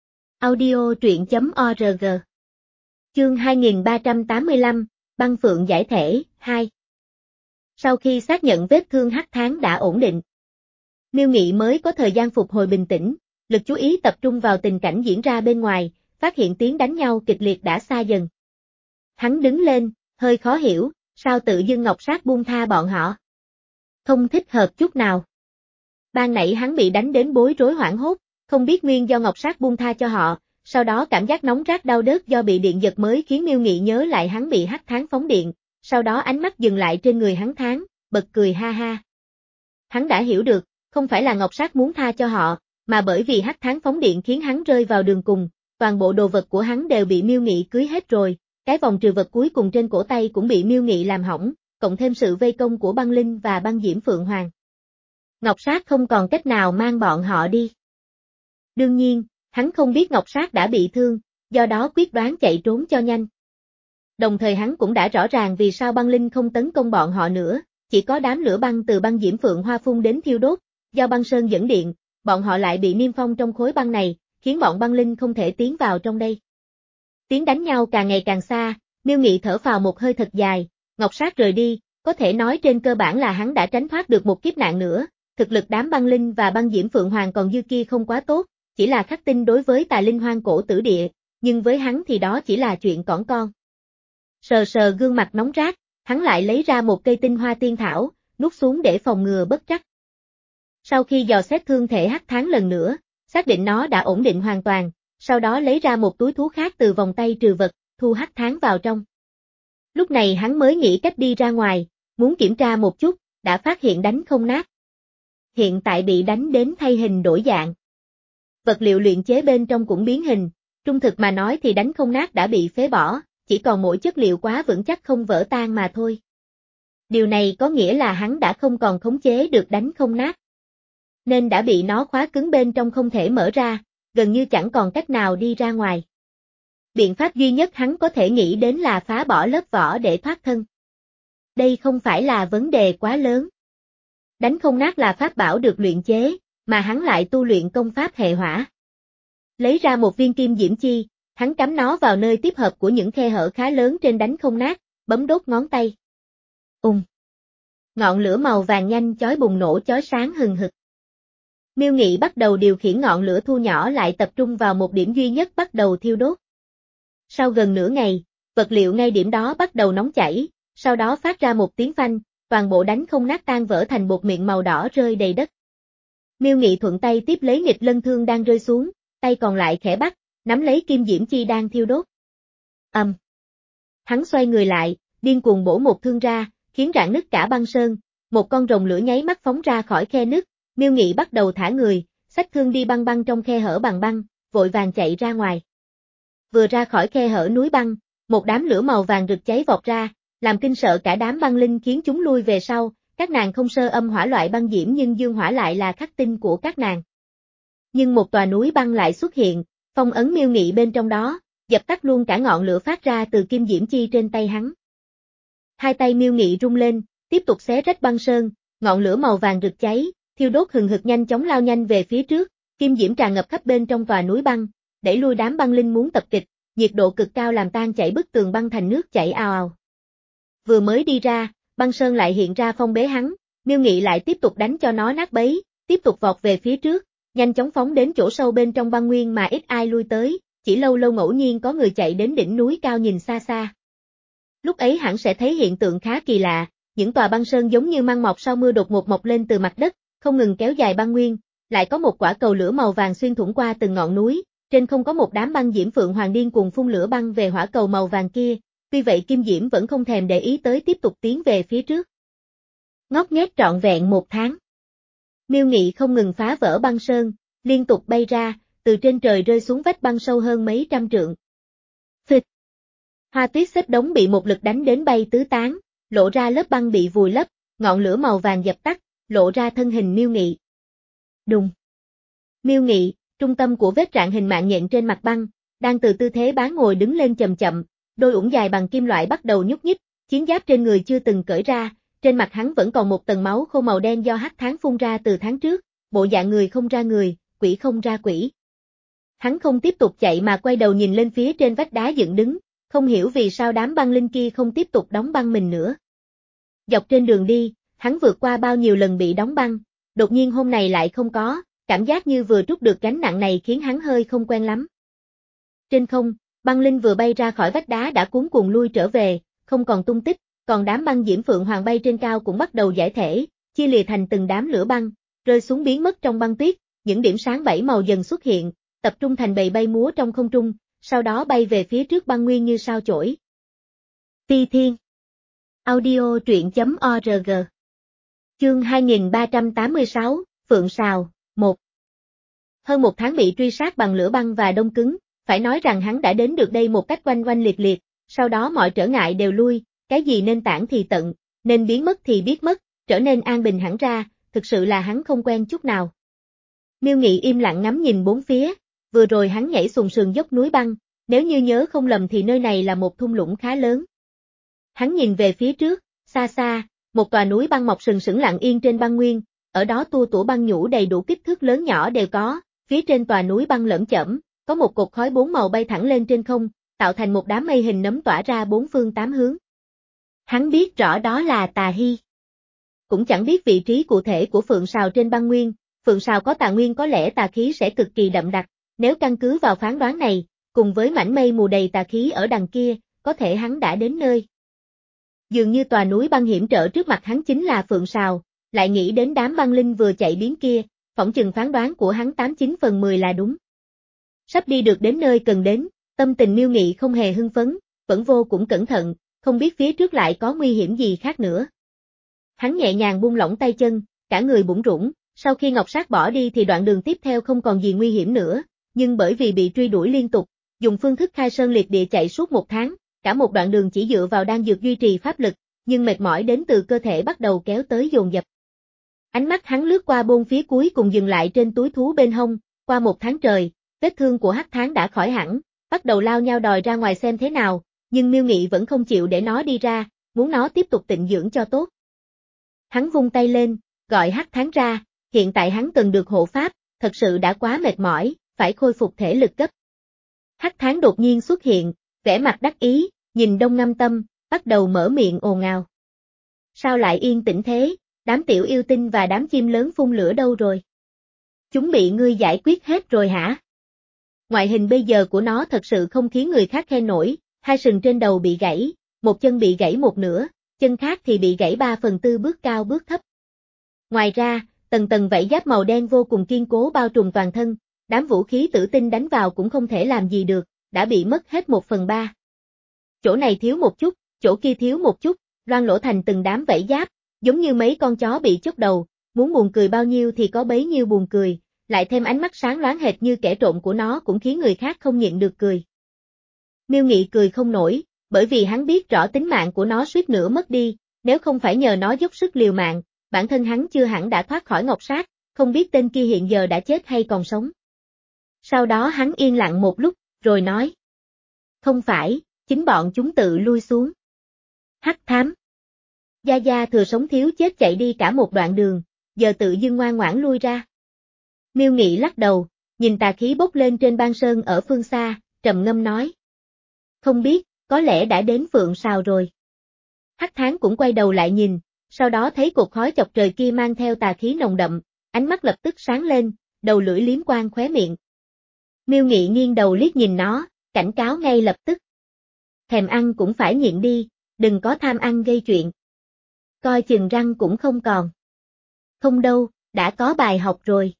Audio truyện chấm org Chương hai nghìn ba trăm tám mươi lăm, Băng Phượng giải thể, hai. Sau khi xác nhận vết thương Hắc Tháng đã ổn định, Miêu Nghị mới có thời gian phục hồi bình tĩnh, lực chú ý tập trung vào tình cảnh diễn ra bên ngoài, phát hiện tiếng đánh nhau kịch liệt đã xa dần. Hắn đứng lên, hơi khó hiểu, sao tự dưng Ngọc Sát buông tha bọn họ? Không thích hợp chút nào. Ban nãy hắn bị đánh đến bối rối hoảng hốt, không biết nguyên do Ngọc Sát buông tha cho họ, sau đó cảm giác nóng rát đau đớt do bị điện giật mới khiến Miêu Nghị nhớ lại hắn bị Hắc Tháng phóng điện, sau đó ánh mắt dừng lại trên người hắn Tháng, bật cười ha ha. Hắn đã hiểu được, không phải là Ngọc Sát muốn tha cho họ, mà bởi vì Hắc Tháng phóng điện khiến hắn rơi vào đường cùng, toàn bộ đồ vật của hắn đều bị Miêu Nghị cưới hết rồi, cái vòng trừ vật cuối cùng trên cổ tay cũng bị Miêu Nghị làm hỏng, cộng thêm sự vây công của Băng Linh và Băng Diễm Phượng Hoàng. Ngọc Sát không còn cách nào mang bọn họ đi. Đương nhiên, hắn không biết Ngọc Sát đã bị thương, do đó quyết đoán chạy trốn cho nhanh. Đồng thời hắn cũng đã rõ ràng vì sao Băng Linh không tấn công bọn họ nữa, chỉ có đám lửa băng từ Băng Diễm Phượng Hoa phun đến thiêu đốt, do băng sơn dẫn điện, bọn họ lại bị niêm phong trong khối băng này, khiến bọn Băng Linh không thể tiến vào trong đây. Tiếng đánh nhau càng ngày càng xa, Miêu Nghị thở phào một hơi thật dài, Ngọc Sát rời đi, có thể nói trên cơ bản là hắn đã tránh thoát được một kiếp nạn nữa, thực lực đám Băng Linh và Băng Diễm Phượng Hoàng còn dư kia không quá tốt, chỉ là khắc tinh đối với tài linh hoang cổ tử địa, nhưng với hắn thì đó chỉ là chuyện cỏn con. Sờ sờ gương mặt nóng rát, hắn lại lấy ra một cây tinh hoa tiên thảo, nuốt xuống để phòng ngừa bất trắc. Sau khi dò xét thương thể hắc thán lần nữa, xác định nó đã ổn định hoàn toàn, sau đó lấy ra một túi thú khác từ vòng tay trừ vật, thu hắc thán vào trong. Lúc này hắn mới nghĩ cách đi ra ngoài, muốn kiểm tra một chút, đã phát hiện đánh không nát. Hiện tại bị đánh đến thay hình đổi dạng. Vật liệu luyện chế bên trong cũng biến hình, trung thực mà nói thì đánh không nát đã bị phế bỏ, chỉ còn mỗi chất liệu quá vững chắc không vỡ tan mà thôi. Điều này có nghĩa là hắn đã không còn khống chế được đánh không nát. Nên đã bị nó khóa cứng bên trong không thể mở ra, gần như chẳng còn cách nào đi ra ngoài. Biện pháp duy nhất hắn có thể nghĩ đến là phá bỏ lớp vỏ để thoát thân. Đây không phải là vấn đề quá lớn. Đánh không nát là pháp bảo được luyện chế, mà hắn lại tu luyện công pháp hệ hỏa. Lấy ra một viên kim diễm chi, hắn cắm nó vào nơi tiếp hợp của những khe hở khá lớn trên đánh không nát, bấm đốt ngón tay. Ùng. Ngọn lửa màu vàng nhanh chói bùng nổ chói sáng hừng hực. Miêu Nghị bắt đầu điều khiển ngọn lửa thu nhỏ lại tập trung vào một điểm duy nhất bắt đầu thiêu đốt. Sau gần nửa ngày, vật liệu ngay điểm đó bắt đầu nóng chảy, sau đó phát ra một tiếng phanh, toàn bộ đánh không nát tan vỡ thành bột miệng màu đỏ rơi đầy đất. Miêu Nghị thuận tay tiếp lấy nghịch lân thương đang rơi xuống, tay còn lại khẽ bắt, nắm lấy kim diễm chi đang thiêu đốt. Ầm. Um. Hắn xoay người lại, điên cuồng bổ một thương ra, khiến rạn nứt cả băng sơn, một con rồng lửa nháy mắt phóng ra khỏi khe nứt, Miêu Nghị bắt đầu thả người, xách thương đi băng băng trong khe hở bằng băng, vội vàng chạy ra ngoài. Vừa ra khỏi khe hở núi băng, một đám lửa màu vàng rực cháy vọt ra, làm kinh sợ cả đám băng linh khiến chúng lui về sau, các nàng không sơ âm hỏa loại băng diễm nhưng dương hỏa lại là khắc tinh của các nàng. Nhưng một tòa núi băng lại xuất hiện, phong ấn Miêu Nghị bên trong đó, dập tắt luôn cả ngọn lửa phát ra từ kim diễm chi trên tay hắn. Hai tay Miêu Nghị rung lên, tiếp tục xé rách băng sơn, ngọn lửa màu vàng rực cháy, thiêu đốt hừng hực nhanh chóng lao nhanh về phía trước, kim diễm tràn ngập khắp bên trong tòa núi băng, đẩy lui đám băng linh muốn tập kích, nhiệt độ cực cao làm tan chảy bức tường băng thành nước chảy ào ào. Vừa mới đi ra, băng sơn lại hiện ra phong bế hắn, Miêu Nghị lại tiếp tục đánh cho nó nát bấy, tiếp tục vọt về phía trước, nhanh chóng phóng đến chỗ sâu bên trong băng nguyên mà ít ai lui tới, chỉ lâu lâu ngẫu nhiên có người chạy đến đỉnh núi cao nhìn xa xa. Lúc ấy hẳn sẽ thấy hiện tượng khá kỳ lạ, những tòa băng sơn giống như măng mọc sau mưa đột ngột mọc lên từ mặt đất, không ngừng kéo dài băng nguyên, lại có một quả cầu lửa màu vàng xuyên thủng qua từng ngọn núi, trên không có một đám băng diễm phượng hoàng điên cuồng phun lửa băng về hỏa cầu màu vàng kia, tuy vậy kim diễm vẫn không thèm để ý tới tiếp tục tiến về phía trước. Ngót nghét trọn vẹn một tháng. Miêu Nghị không ngừng phá vỡ băng sơn, liên tục bay ra, từ trên trời rơi xuống vách băng sâu hơn mấy trăm trượng. Phịch. Hoa tuyết xếp đống bị một lực đánh đến bay tứ tán, lộ ra lớp băng bị vùi lấp, ngọn lửa màu vàng dập tắt, lộ ra thân hình Miêu Nghị. Đùng. Miêu Nghị, trung tâm của vết rạn hình mạng nhện trên mặt băng, đang từ tư thế bán ngồi đứng lên chậm chậm, đôi ủng dài bằng kim loại bắt đầu nhúc nhích, chiến giáp trên người chưa từng cởi ra, trên mặt hắn vẫn còn một tầng máu khô màu đen do hắc thán phun ra từ tháng trước, bộ dạng người không ra người, quỷ không ra quỷ. Hắn không tiếp tục chạy mà quay đầu nhìn lên phía trên vách đá dựng đứng, không hiểu vì sao đám băng linh kia không tiếp tục đóng băng mình nữa. Dọc trên đường đi, hắn vượt qua bao nhiêu lần bị đóng băng, đột nhiên hôm này lại không có, cảm giác như vừa trút được gánh nặng này khiến hắn hơi không quen lắm. Trên không, băng linh vừa bay ra khỏi vách đá đã cuống cuồng lui trở về, không còn tung tích, còn đám băng diễm phượng hoàng bay trên cao cũng bắt đầu giải thể, chia lìa thành từng đám lửa băng, rơi xuống biến mất trong băng tuyết, những điểm sáng bảy màu dần xuất hiện, tập trung thành bầy bay múa trong không trung, sau đó bay về phía trước băng nguyên như sao chổi. Ti Thiên. Audio truyện chấm org. Chương hai nghìn ba trăm tám mươi sáu, Phượng Sào, một. Hơn một tháng bị truy sát bằng lửa băng và đông cứng, phải nói rằng hắn đã đến được đây một cách oanh oanh liệt liệt, sau đó mọi trở ngại đều lui, cái gì nên tản thì tận, nên biến mất thì biết mất, trở nên an bình hẳn ra, thực sự là hắn không quen chút nào. Miêu Nghị im lặng ngắm nhìn bốn phía, vừa rồi hắn nhảy sùng sườn dốc núi băng, nếu như nhớ không lầm thì nơi này là một thung lũng khá lớn. Hắn nhìn về phía trước, xa xa, một tòa núi băng mọc sừng sững lặng yên trên băng nguyên, ở đó tua tủa băng nhũ đầy đủ kích thước lớn nhỏ đều có, phía trên tòa núi băng lởm chởm, có một cột khói bốn màu bay thẳng lên trên không, tạo thành một đám mây hình nấm tỏa ra bốn phương tám hướng. Hắn biết rõ đó là Tà Hy. Cũng chẳng biết vị trí cụ thể của Phượng Sào trên băng nguyên, Phượng Sào có tà nguyên có lẽ tà khí sẽ cực kỳ đậm đặc, nếu căn cứ vào phán đoán này, cùng với mảnh mây mù đầy tà khí ở đằng kia, có thể hắn đã đến nơi. Dường như tòa núi băng hiểm trở trước mặt hắn chính là Phượng Sào, lại nghĩ đến đám băng linh vừa chạy biến kia, phỏng chừng phán đoán của hắn tám chín phần mười là đúng. Sắp đi được đến nơi cần đến, tâm tình Miêu Nghị không hề hưng phấn, vẫn vô cùng cẩn thận, không biết phía trước lại có nguy hiểm gì khác nữa. Hắn nhẹ nhàng buông lỏng tay chân, cả người bủn rủn, sau khi Ngọc Sát bỏ đi thì đoạn đường tiếp theo không còn gì nguy hiểm nữa, nhưng bởi vì bị truy đuổi liên tục, dùng phương thức khai sơn liệt địa chạy suốt một tháng, cả một đoạn đường chỉ dựa vào đan dược duy trì pháp lực, nhưng mệt mỏi đến từ cơ thể bắt đầu kéo tới dồn dập. Ánh mắt hắn lướt qua bôn phía cuối cùng dừng lại trên túi thú bên hông, qua một tháng trời, vết thương của Hắc Tháng đã khỏi hẳn, bắt đầu lao nhau đòi ra ngoài xem thế nào, nhưng Miêu Nghị vẫn không chịu để nó đi ra, muốn nó tiếp tục tịnh dưỡng cho tốt. Hắn vung tay lên, gọi Hắc Tháng ra, hiện tại hắn cần được hộ pháp, thật sự đã quá mệt mỏi, phải khôi phục thể lực cấp. Hắc Tháng đột nhiên xuất hiện, vẻ mặt đắc ý, nhìn Đông Ngâm Tâm, bắt đầu mở miệng ồn ào. Sao lại yên tĩnh thế, đám tiểu yêu tinh và đám chim lớn phun lửa đâu rồi? Chúng bị ngươi giải quyết hết rồi hả? Ngoại hình bây giờ của nó thật sự không khiến người khác khen nổi, hai sừng trên đầu bị gãy, một chân bị gãy một nửa, chân khác thì bị gãy ba phần tư bước cao bước thấp. Ngoài ra, tầng tầng vảy giáp màu đen vô cùng kiên cố bao trùm toàn thân, đám vũ khí tử tinh đánh vào cũng không thể làm gì được, đã bị mất hết một phần ba. Chỗ này thiếu một chút, chỗ kia thiếu một chút, loang lỗ thành từng đám vảy giáp, giống như mấy con chó bị chốc đầu, muốn buồn cười bao nhiêu thì có bấy nhiêu buồn cười, lại thêm ánh mắt sáng loáng hệt như kẻ trộm của nó cũng khiến người khác không nhịn được cười. Miêu Nghị cười không nổi, bởi vì hắn biết rõ tính mạng của nó suýt nữa mất đi, nếu không phải nhờ nó dốc sức liều mạng, bản thân hắn chưa hẳn đã thoát khỏi Ngọc Sát, không biết tên kia hiện giờ đã chết hay còn sống. Sau đó hắn yên lặng một lúc, rồi nói. Không phải, chính bọn chúng tự lui xuống. Hắc Thám. Gia Gia thừa sống thiếu chết chạy đi cả một đoạn đường, giờ tự dưng ngoan ngoãn lui ra. Miêu Nghị lắc đầu, nhìn tà khí bốc lên trên ban sơn ở phương xa, trầm ngâm nói. Không biết, có lẽ đã đến Phượng Sào rồi. Hắc Tháng cũng quay đầu lại nhìn, sau đó thấy cột khói chọc trời kia mang theo tà khí nồng đậm, ánh mắt lập tức sáng lên, đầu lưỡi liếm quang khóe miệng. Miêu Nghị nghiêng đầu liếc nhìn nó, cảnh cáo ngay lập tức. Thèm ăn cũng phải nhịn đi, đừng có tham ăn gây chuyện. Coi chừng răng cũng không còn. Không đâu, đã có bài học rồi.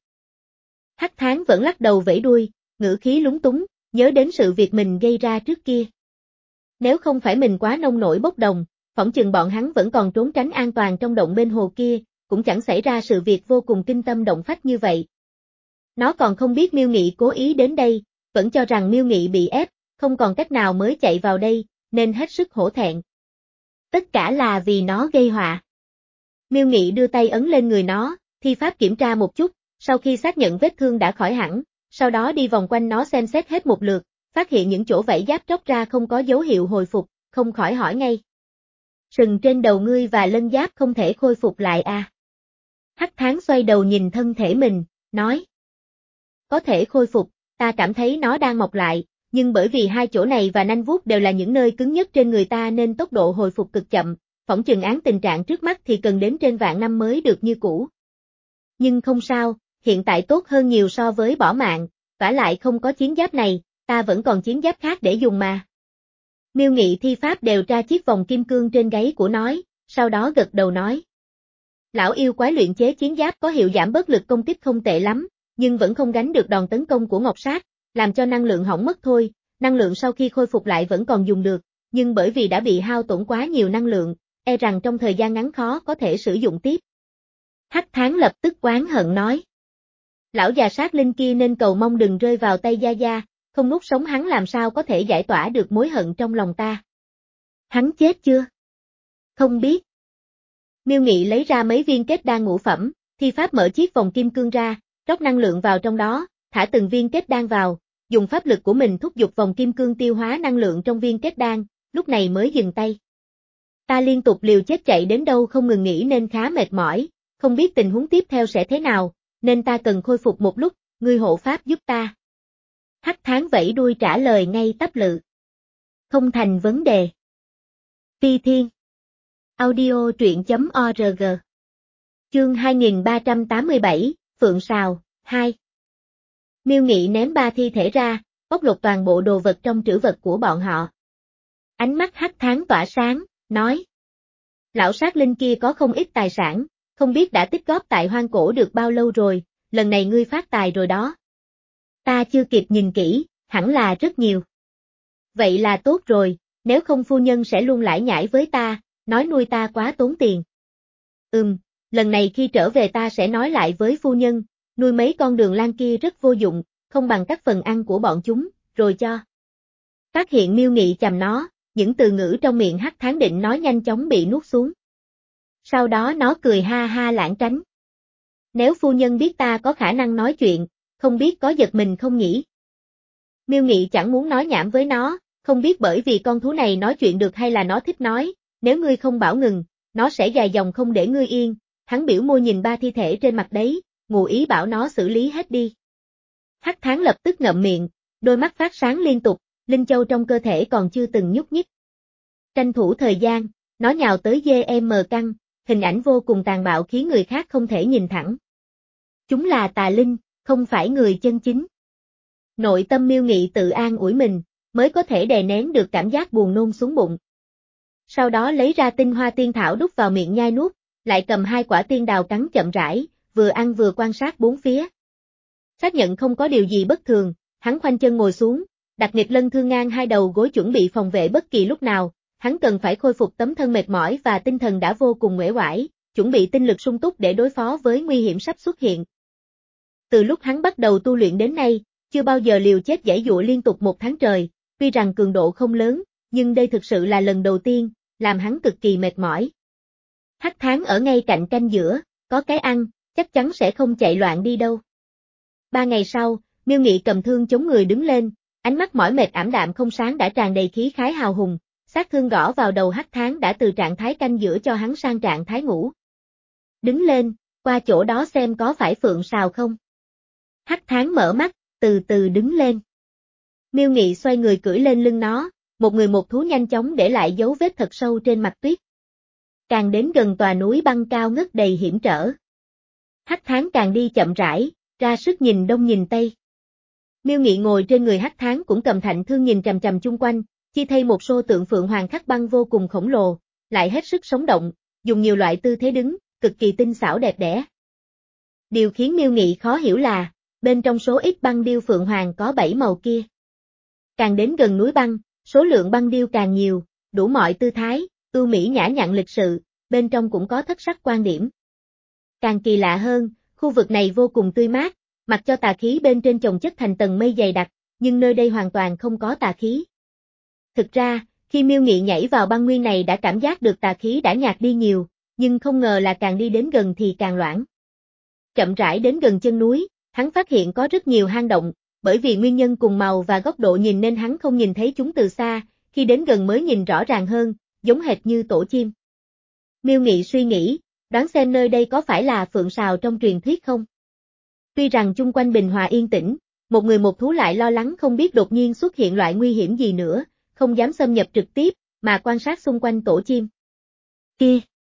Hắc Tháng vẫn lắc đầu vẫy đuôi, ngữ khí lúng túng, nhớ đến sự việc mình gây ra trước kia. Nếu không phải mình quá nông nổi bốc đồng, phỏng chừng bọn hắn vẫn còn trốn tránh an toàn trong động bên hồ kia, cũng chẳng xảy ra sự việc vô cùng kinh tâm động phách như vậy. Nó còn không biết Miêu Nghị cố ý đến đây, vẫn cho rằng Miêu Nghị bị ép, không còn cách nào mới chạy vào đây, nên hết sức hổ thẹn. Tất cả là vì nó gây họa. Miêu Nghị đưa tay ấn lên người nó, thi pháp kiểm tra một chút, sau khi xác nhận vết thương đã khỏi hẳn, sau đó đi vòng quanh nó xem xét hết một lượt, phát hiện những chỗ vảy giáp tróc ra không có dấu hiệu hồi phục, không khỏi hỏi ngay. Sừng trên đầu ngươi và lân giáp không thể khôi phục lại à? Hắc Tháng xoay đầu nhìn thân thể mình, nói. Có thể khôi phục, ta cảm thấy nó đang mọc lại, nhưng bởi vì hai chỗ này và nanh vuốt đều là những nơi cứng nhất trên người ta nên tốc độ hồi phục cực chậm, phỏng chừng án tình trạng trước mắt thì cần đến trên vạn năm mới được như cũ. Nhưng không sao, hiện tại tốt hơn nhiều so với bỏ mạng, vả lại không có chiến giáp này, ta vẫn còn chiến giáp khác để dùng mà. Miêu Nghị thi pháp đều tra chiếc vòng kim cương trên gáy của nó, sau đó gật đầu nói. Lão yêu quái luyện chế chiến giáp có hiệu giảm bớt lực công kích không tệ lắm, nhưng vẫn không gánh được đòn tấn công của Ngọc Sát, làm cho năng lượng hỏng mất thôi, năng lượng sau khi khôi phục lại vẫn còn dùng được, nhưng bởi vì đã bị hao tổn quá nhiều năng lượng, e rằng trong thời gian ngắn khó có thể sử dụng tiếp. Hắc Tháng lập tức oán hận nói. Lão già sát linh kia nên cầu mong đừng rơi vào tay Gia Gia, không nuốt sống hắn làm sao có thể giải tỏa được mối hận trong lòng ta. Hắn chết chưa? Không biết. Miêu Nghị lấy ra mấy viên kết đan ngũ phẩm, thi pháp mở chiếc vòng kim cương ra, rót năng lượng vào trong đó, thả từng viên kết đan vào, dùng pháp lực của mình thúc giục vòng kim cương tiêu hóa năng lượng trong viên kết đan, lúc này mới dừng tay. Ta liên tục liều chết chạy đến đâu không ngừng nghỉ nên khá mệt mỏi, không biết tình huống tiếp theo sẽ thế nào, nên ta cần khôi phục một lúc, ngươi hộ pháp giúp ta. Hắc Tháng vẫy đuôi trả lời ngay tắp lự. Không thành vấn đề. Phi Thiên. Audio truyện chấm org. Chương hai nghìn ba trăm tám mươi bảy, Phượng Sào, hai. Miêu Nghị ném ba thi thể ra, bóc lột toàn bộ đồ vật trong trữ vật của bọn họ. Ánh mắt Hắc Tháng tỏa sáng, nói. Lão sát linh kia có không ít tài sản, không biết đã tích góp tại hoang cổ được bao lâu rồi, lần này ngươi phát tài rồi đó. Ta chưa kịp nhìn kỹ, hẳn là rất nhiều. Vậy là tốt rồi, nếu không phu nhân sẽ luôn lải nhải với ta, nói nuôi ta quá tốn tiền. Ừm, lần này khi trở về ta sẽ nói lại với phu nhân, nuôi mấy con đường lang kia rất vô dụng, không bằng các phần ăn của bọn chúng, rồi cho. Phát hiện Miêu Nghị chằm nó, những từ ngữ trong miệng Hắc Tháng định nói nhanh chóng bị nuốt xuống. Sau đó nó cười ha ha lãng tránh. Nếu phu nhân biết ta có khả năng nói chuyện, không biết có giật mình không nhỉ? Miêu Nghị chẳng muốn nói nhảm với nó, không biết bởi vì con thú này nói chuyện được hay là nó thích nói, nếu ngươi không bảo ngừng, nó sẽ dài dòng không để ngươi yên. Hắn biểu môi nhìn ba thi thể trên mặt đấy, ngụ ý bảo nó xử lý hết đi. Hắc Tháng lập tức ngậm miệng, đôi mắt phát sáng liên tục, linh châu trong cơ thể còn chưa từng nhúc nhích. Tranh thủ thời gian, nó nhào tới giê em căng, hình ảnh vô cùng tàn bạo khiến người khác không thể nhìn thẳng. Chúng là tà linh, không phải người chân chính. Nội tâm Miêu Nghị tự an ủi mình, mới có thể đè nén được cảm giác buồn nôn xuống bụng. Sau đó lấy ra tinh hoa tiên thảo đút vào miệng nhai nuốt, lại cầm hai quả tiên đào cắn chậm rãi, vừa ăn vừa quan sát bốn phía. Xác nhận không có điều gì bất thường, hắn khoanh chân ngồi xuống, đặt nghịch lân thương ngang hai đầu gối chuẩn bị phòng vệ bất kỳ lúc nào, hắn cần phải khôi phục tấm thân mệt mỏi và tinh thần đã vô cùng uể oải, chuẩn bị tinh lực sung túc để đối phó với nguy hiểm sắp xuất hiện. Từ lúc hắn bắt đầu tu luyện đến nay, chưa bao giờ liều chết giãy giụa liên tục một tháng trời, tuy rằng cường độ không lớn, nhưng đây thực sự là lần đầu tiên, làm hắn cực kỳ mệt mỏi. Hắc Tháng ở ngay cạnh canh giữa, có cái ăn, chắc chắn sẽ không chạy loạn đi đâu. Ba ngày sau, Miêu Nghị cầm thương chống người đứng lên, ánh mắt mỏi mệt ảm đạm không sáng đã tràn đầy khí khái hào hùng, sát thương gõ vào đầu Hắc Tháng đã từ trạng thái canh giữa cho hắn sang trạng thái ngủ. Đứng lên, qua chỗ đó xem có phải Phượng Sào không. Hắc Tháng mở mắt, từ từ đứng lên. Miêu Nghị xoay người cưỡi lên lưng nó, một người một thú nhanh chóng để lại dấu vết thật sâu trên mặt tuyết. Càng đến gần tòa núi băng cao ngất đầy hiểm trở. Hắc Tháng càng đi chậm rãi, ra sức nhìn đông nhìn tây. Miêu Nghị ngồi trên người Hắc Tháng cũng cầm thạnh thương nhìn chằm chằm chung quanh, chi thay một sô tượng phượng hoàng khắc băng vô cùng khổng lồ, lại hết sức sống động, dùng nhiều loại tư thế đứng, cực kỳ tinh xảo đẹp đẽ. Điều khiến Miêu Nghị khó hiểu là, bên trong số ít băng điêu phượng hoàng có bảy màu kia. Càng đến gần núi băng, số lượng băng điêu càng nhiều, đủ mọi tư thái, ưu mỹ nhã nhặn lịch sự, bên trong cũng có thất sắc quan điểm. Càng kỳ lạ hơn, khu vực này vô cùng tươi mát, mặc cho tà khí bên trên chồng chất thành tầng mây dày đặc, nhưng nơi đây hoàn toàn không có tà khí. Thực ra, khi Miêu Nghị nhảy vào băng nguyên này đã cảm giác được tà khí đã nhạt đi nhiều, nhưng không ngờ là càng đi đến gần thì càng loãng. Chậm rãi đến gần chân núi, hắn phát hiện có rất nhiều hang động, bởi vì nguyên nhân cùng màu và góc độ nhìn nên hắn không nhìn thấy chúng từ xa, khi đến gần mới nhìn rõ ràng hơn, giống hệt như tổ chim. Miêu Nghị suy nghĩ, đoán xem nơi đây có phải là Phượng Sào trong truyền thuyết không? Tuy rằng chung quanh bình hòa yên tĩnh, một người một thú lại lo lắng không biết đột nhiên xuất hiện loại nguy hiểm gì nữa, không dám xâm nhập trực tiếp, mà quan sát xung quanh tổ chim. Kia!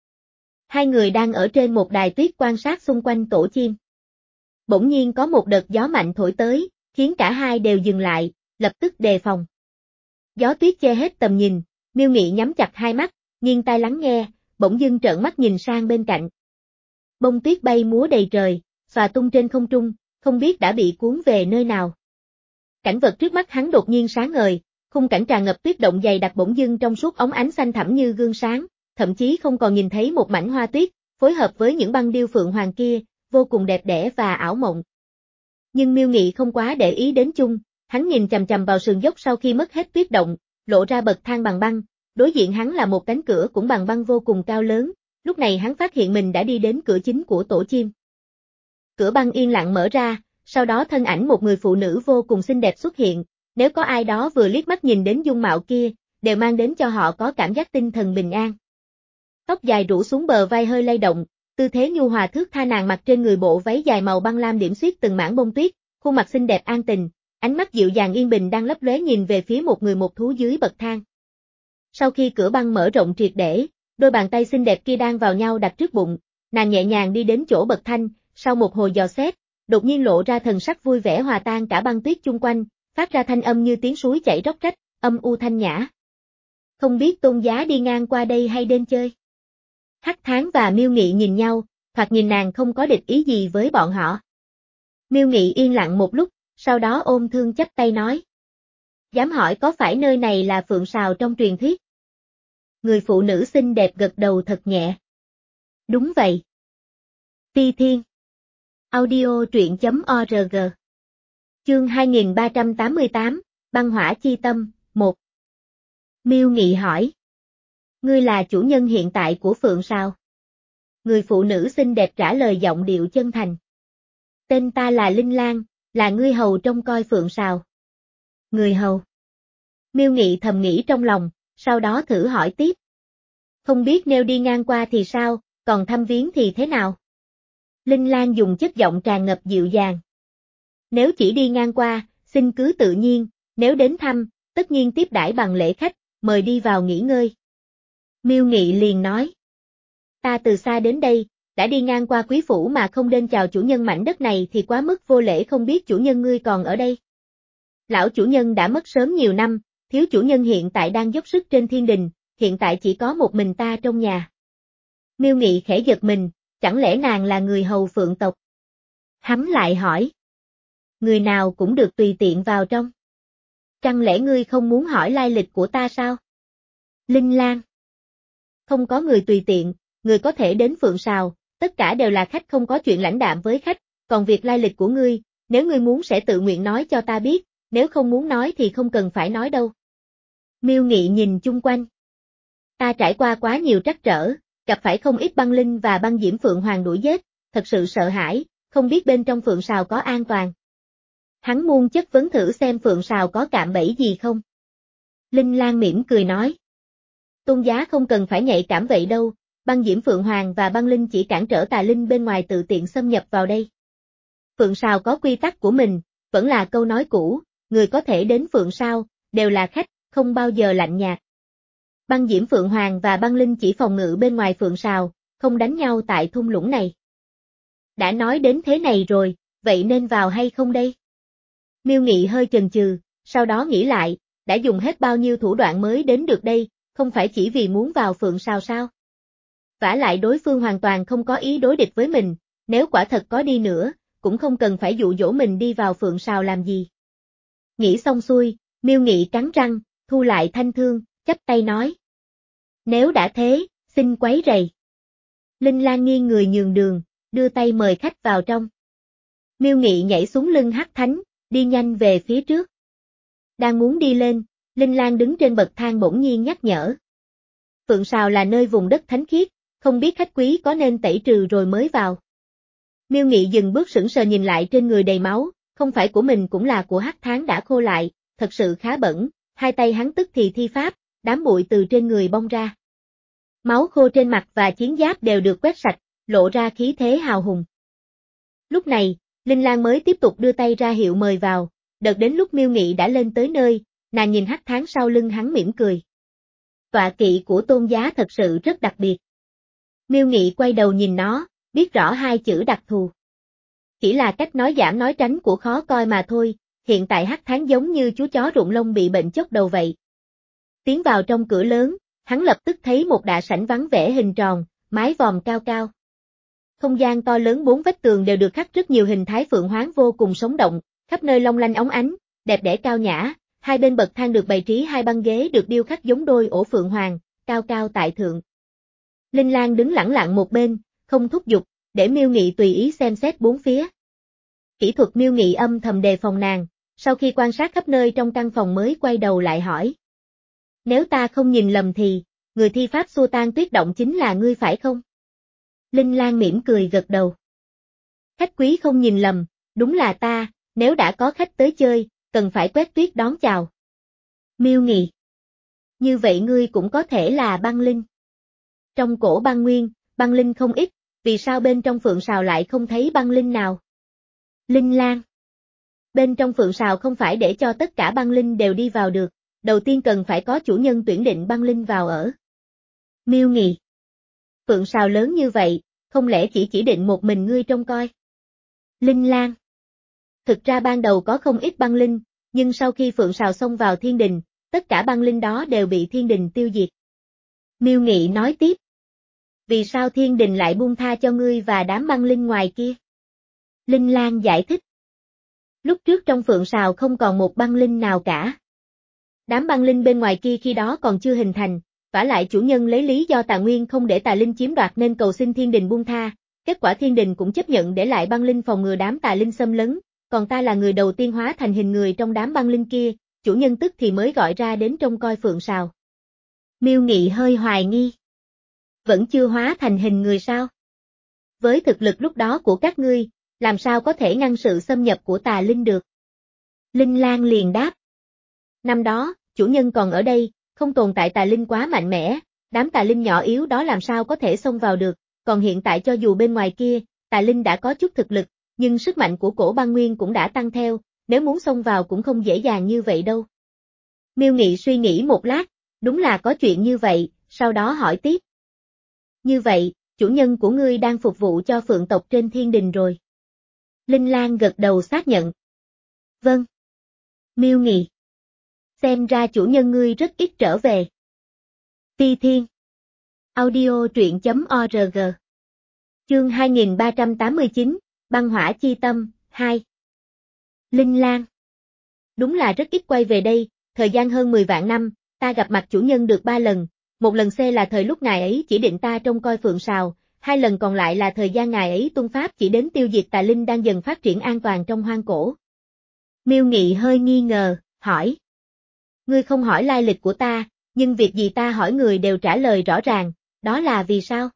Hai người đang ở trên một đài tuyết quan sát xung quanh tổ chim. Bỗng nhiên có một đợt gió mạnh thổi tới, khiến cả hai đều dừng lại, lập tức đề phòng. Gió tuyết che hết tầm nhìn, Miêu Nghị nhắm chặt hai mắt, nghiêng tai lắng nghe, bỗng dưng trợn mắt nhìn sang bên cạnh. Bông tuyết bay múa đầy trời, xòa tung trên không trung, không biết đã bị cuốn về nơi nào. Cảnh vật trước mắt hắn đột nhiên sáng ngời, khung cảnh tràn ngập tuyết động dày đặc bỗng dưng trong suốt óng ánh xanh thẳm như gương sáng, thậm chí không còn nhìn thấy một mảnh hoa tuyết, phối hợp với những băng điêu phượng hoàng kia, vô cùng đẹp đẽ và ảo mộng. Nhưng Miêu Nghị không quá để ý đến chung, hắn nhìn chằm chằm vào sườn dốc sau khi mất hết tuyết động, lộ ra bậc thang bằng băng, đối diện hắn là một cánh cửa cũng bằng băng vô cùng cao lớn, lúc này hắn phát hiện mình đã đi đến cửa chính của tổ chim. Cửa băng yên lặng mở ra, sau đó thân ảnh một người phụ nữ vô cùng xinh đẹp xuất hiện, nếu có ai đó vừa liếc mắt nhìn đến dung mạo kia, đều mang đến cho họ có cảm giác tinh thần bình an. Tóc dài rủ xuống bờ vai hơi lay động, tư thế nhu hòa thướt tha nàng mặc trên người bộ váy dài màu băng lam điểm xuyết từng mảng bông tuyết, khuôn mặt xinh đẹp an tình, ánh mắt dịu dàng yên bình đang lấp lóe nhìn về phía một người một thú dưới bậc thang. Sau khi cửa băng mở rộng triệt để, đôi bàn tay xinh đẹp kia đang vào nhau đặt trước bụng, nàng nhẹ nhàng đi đến chỗ bậc thanh, sau một hồi dò xét, đột nhiên lộ ra thần sắc vui vẻ hòa tan cả băng tuyết chung quanh, phát ra thanh âm như tiếng suối chảy róc rách, âm u thanh nhã. Không biết Tôn giá đi ngang qua đây hay đến chơi? Hắc Tháng và Miêu Nghị nhìn nhau, thoạt nhìn nàng không có địch ý gì với bọn họ. Miêu Nghị yên lặng một lúc, sau đó ôm thương chắp tay nói. Dám hỏi có phải nơi này là Phượng Sào trong truyền thuyết? Người phụ nữ xinh đẹp gật đầu thật nhẹ. Đúng vậy. Phi Thiên. Audio truyện chấm org. Chương hai nghìn ba trăm tám mươi tám, Băng Hỏa Chi Tâm, một. Miêu Nghị hỏi. Ngươi là chủ nhân hiện tại của Phượng Sào? Người phụ nữ xinh đẹp trả lời giọng điệu chân thành. Tên ta là Linh Lan, là ngươi hầu trông coi Phượng Sào. Người hầu. Miêu Nghị thầm nghĩ trong lòng, sau đó thử hỏi tiếp. Không biết nếu đi ngang qua thì sao, còn thăm viếng thì thế nào? Linh Lan dùng chất giọng tràn ngập dịu dàng. Nếu chỉ đi ngang qua, xin cứ tự nhiên, nếu đến thăm, tất nhiên tiếp đãi bằng lễ khách, mời đi vào nghỉ ngơi. Miêu Nghị liền nói. Ta từ xa đến đây, đã đi ngang qua quý phủ mà không đến chào chủ nhân mảnh đất này thì quá mức vô lễ, không biết chủ nhân ngươi còn ở đây. Lão chủ nhân đã mất sớm nhiều năm, thiếu chủ nhân hiện tại đang dốc sức trên thiên đình, hiện tại chỉ có một mình ta trong nhà. Miêu Nghị khẽ giật mình, chẳng lẽ nàng là người hầu Phượng tộc? Hắn lại hỏi. Người nào cũng được tùy tiện vào trong. Chẳng lẽ ngươi không muốn hỏi lai lịch của ta sao? Linh Lan. Không có người tùy tiện, người có thể đến Phượng Sào, tất cả đều là khách, không có chuyện lãnh đạm với khách, còn việc lai lịch của ngươi, nếu ngươi muốn sẽ tự nguyện nói cho ta biết, nếu không muốn nói thì không cần phải nói đâu. Miêu Nghị nhìn chung quanh. Ta trải qua quá nhiều trắc trở, gặp phải không ít băng linh và băng diễm Phượng Hoàng đuổi giết, thật sự sợ hãi, không biết bên trong Phượng Sào có an toàn. Hắn muốn chất vấn thử xem Phượng Sào có cạm bẫy gì không. Linh Lan mỉm cười nói. Tôn giá không cần phải nhạy cảm vậy đâu, băng diễm Phượng Hoàng và băng linh chỉ cản trở tà linh bên ngoài tự tiện xâm nhập vào đây. Phượng Sào có quy tắc của mình, vẫn là câu nói cũ, người có thể đến Phượng Sào, đều là khách, không bao giờ lạnh nhạt. Băng diễm Phượng Hoàng và băng linh chỉ phòng ngự bên ngoài Phượng Sào, không đánh nhau tại thung lũng này. Đã nói đến thế này rồi, vậy nên vào hay không đây? Miêu Nghị hơi chần chừ, sau đó nghĩ lại, đã dùng hết bao nhiêu thủ đoạn mới đến được đây, không phải chỉ vì muốn vào Phượng Sào sao? Vả lại đối phương hoàn toàn không có ý đối địch với mình, nếu quả thật có đi nữa, cũng không cần phải dụ dỗ mình đi vào Phượng Sào làm gì. Nghĩ xong xuôi, Miêu Nghị cắn răng, thu lại thanh thương, chắp tay nói. Nếu đã thế, xin quấy rầy. Linh Lan nghiêng người nhường đường, đưa tay mời khách vào trong. Miêu Nghị nhảy xuống lưng Hắc Thánh, đi nhanh về phía trước. Đang muốn đi lên, Linh Lan đứng trên bậc thang bỗng nhiên nhắc nhở. Phượng Sào là nơi vùng đất thánh khiết, không biết khách quý có nên tẩy trừ rồi mới vào. Miêu Nghị dừng bước sững sờ nhìn lại trên người đầy máu, không phải của mình cũng là của Hắc Tháng đã khô lại, thật sự khá bẩn, hai tay hắn tức thì thi pháp, đám bụi từ trên người bong ra. Máu khô trên mặt và chiến giáp đều được quét sạch, lộ ra khí thế hào hùng. Lúc này, Linh Lan mới tiếp tục đưa tay ra hiệu mời vào, đợt đến lúc Miêu Nghị đã lên tới nơi, nàng nhìn Hắc Tháng sau lưng hắn mỉm cười. Tọa kỵ của Tôn giá thật sự rất đặc biệt. Miêu Nghị quay đầu nhìn nó, biết rõ hai chữ đặc thù. Chỉ là cách nói giảm nói tránh của khó coi mà thôi, hiện tại Hắc Tháng giống như chú chó rụng lông bị bệnh chốc đầu vậy. Tiến vào trong cửa lớn, hắn lập tức thấy một đại sảnh vắng vẻ hình tròn, mái vòm cao cao. Không gian to lớn, bốn vách tường đều được khắc rất nhiều hình thái phượng hoán vô cùng sống động, khắp nơi long lanh óng ánh, đẹp đẽ cao nhã, hai bên bậc thang được bày trí hai băng ghế được điêu khắc giống đôi ổ phượng hoàng, cao cao tại thượng. Linh Lan đứng lẳng lặng một bên, không thúc giục, để Miêu Nghị tùy ý xem xét bốn phía. Kỹ thuật Miêu Nghị âm thầm đề phòng nàng, sau khi quan sát khắp nơi trong căn phòng mới quay đầu lại hỏi. Nếu ta không nhìn lầm thì, người thi pháp xua tan tuyết động chính là ngươi phải không? Linh Lan mỉm cười gật đầu. Khách quý không nhìn lầm, đúng là ta, nếu đã có khách tới chơi, cần phải quét tuyết đón chào. Miêu Nghị. Như vậy ngươi cũng có thể là băng linh. Trong cổ băng nguyên, băng linh không ít, vì sao bên trong Phượng Sào lại không thấy băng linh nào? Linh Lan. Bên trong Phượng Sào không phải để cho tất cả băng linh đều đi vào được, đầu tiên cần phải có chủ nhân tuyển định băng linh vào ở. Miêu Nghị. Phượng Sào lớn như vậy, không lẽ chỉ chỉ định một mình ngươi trông coi? Linh Lan. Thực ra ban đầu có không ít băng linh, nhưng sau khi Phượng Sào xông vào thiên đình, tất cả băng linh đó đều bị thiên đình tiêu diệt. Miêu Nghị nói tiếp. Vì sao thiên đình lại buông tha cho ngươi và đám băng linh ngoài kia? Linh Lang giải thích. Lúc trước trong Phượng Sào không còn một băng linh nào cả. Đám băng linh bên ngoài kia khi đó còn chưa hình thành, vả lại chủ nhân lấy lý do tà nguyên không để tà linh chiếm đoạt nên cầu xin thiên đình buông tha, kết quả thiên đình cũng chấp nhận để lại băng linh phòng ngừa đám tà linh xâm lấn, còn ta là người đầu tiên hóa thành hình người trong đám băng linh kia, chủ nhân tức thì mới gọi ra đến trông coi Phượng Sào. Miêu Nghị hơi hoài nghi. Vẫn chưa hóa thành hình người sao? Với thực lực lúc đó của các ngươi, làm sao có thể ngăn sự xâm nhập của tà linh được? Linh Lang liền đáp. Năm đó, chủ nhân còn ở đây, không tồn tại tà linh quá mạnh mẽ, đám tà linh nhỏ yếu đó làm sao có thể xông vào được, còn hiện tại cho dù bên ngoài kia, tà linh đã có chút thực lực, nhưng sức mạnh của cổ băng nguyên cũng đã tăng theo, nếu muốn xông vào cũng không dễ dàng như vậy đâu. Miêu Nghị suy nghĩ một lát, đúng là có chuyện như vậy, sau đó hỏi tiếp. Như vậy, chủ nhân của ngươi đang phục vụ cho phượng tộc trên thiên đình rồi. Linh Lang gật đầu xác nhận. Vâng. Miêu Nghị. Xem ra chủ nhân ngươi rất ít trở về. Ti Thiên. Audio truyện chấm org. Chương hai nghìn ba trăm tám mươi chín, Băng Hỏa Chi Tâm, hai. Linh Lang. Đúng là rất ít quay về đây, thời gian hơn mười vạn năm, ta gặp mặt chủ nhân được ba lần, một lần C là thời lúc ngài ấy chỉ định ta trông coi Phượng Sào, hai lần còn lại là thời gian ngài ấy tuân pháp chỉ đến tiêu diệt tà linh đang dần phát triển an toàn trong hoang cổ. Miêu Nghị hơi nghi ngờ, hỏi. Ngươi không hỏi lai lịch của ta, nhưng việc gì ta hỏi người đều trả lời rõ ràng, đó là vì sao?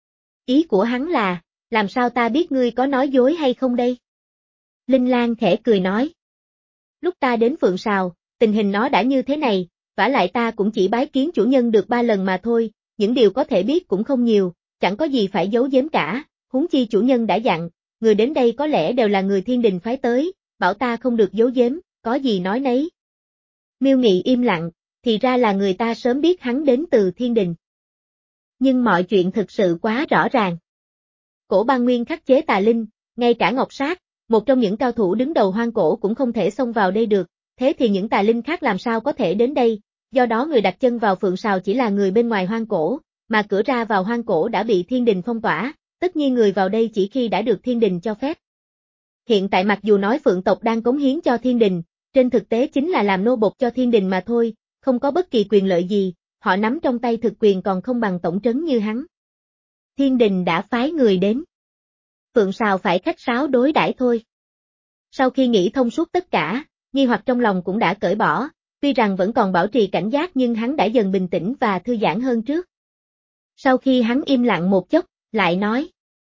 Ý của hắn là, làm sao ta biết ngươi có nói dối hay không đây? Linh Lang khẽ cười nói. Lúc ta đến Phượng Sào, tình hình nó đã như thế này, vả lại ta cũng chỉ bái kiến chủ nhân được ba lần mà thôi, những điều có thể biết cũng không nhiều, chẳng có gì phải giấu giếm cả, huống chi chủ nhân đã dặn, người đến đây có lẽ đều là người thiên đình phái tới, bảo ta không được giấu giếm, có gì nói nấy. Miêu Nghị im lặng, thì ra là người ta sớm biết hắn đến từ thiên đình. Nhưng mọi chuyện thực sự quá rõ ràng. Cổ băng nguyên khắc chế tà linh, ngay cả Ngọc Sát, một trong những cao thủ đứng đầu hoang cổ cũng không thể xông vào đây được, thế thì những tà linh khác làm sao có thể đến đây, do đó người đặt chân vào Phượng Sào chỉ là người bên ngoài hoang cổ, mà cửa ra vào hoang cổ đã bị thiên đình phong tỏa, tất nhiên người vào đây chỉ khi đã được thiên đình cho phép. Hiện tại mặc dù nói Phượng tộc đang cống hiến cho thiên đình, trên thực tế chính là làm nô bộc cho thiên đình mà thôi, không có bất kỳ quyền lợi gì, họ nắm trong tay thực quyền còn không bằng tổng trấn như hắn. Thiên đình đã phái người đến. Phượng Sào phải khách sáo đối đãi thôi. Sau khi nghĩ thông suốt tất cả, nghi hoặc trong lòng cũng đã cởi bỏ, tuy rằng vẫn còn bảo trì cảnh giác nhưng hắn đã dần bình tĩnh và thư giãn hơn trước. Sau khi hắn im lặng một chốc, lại nói.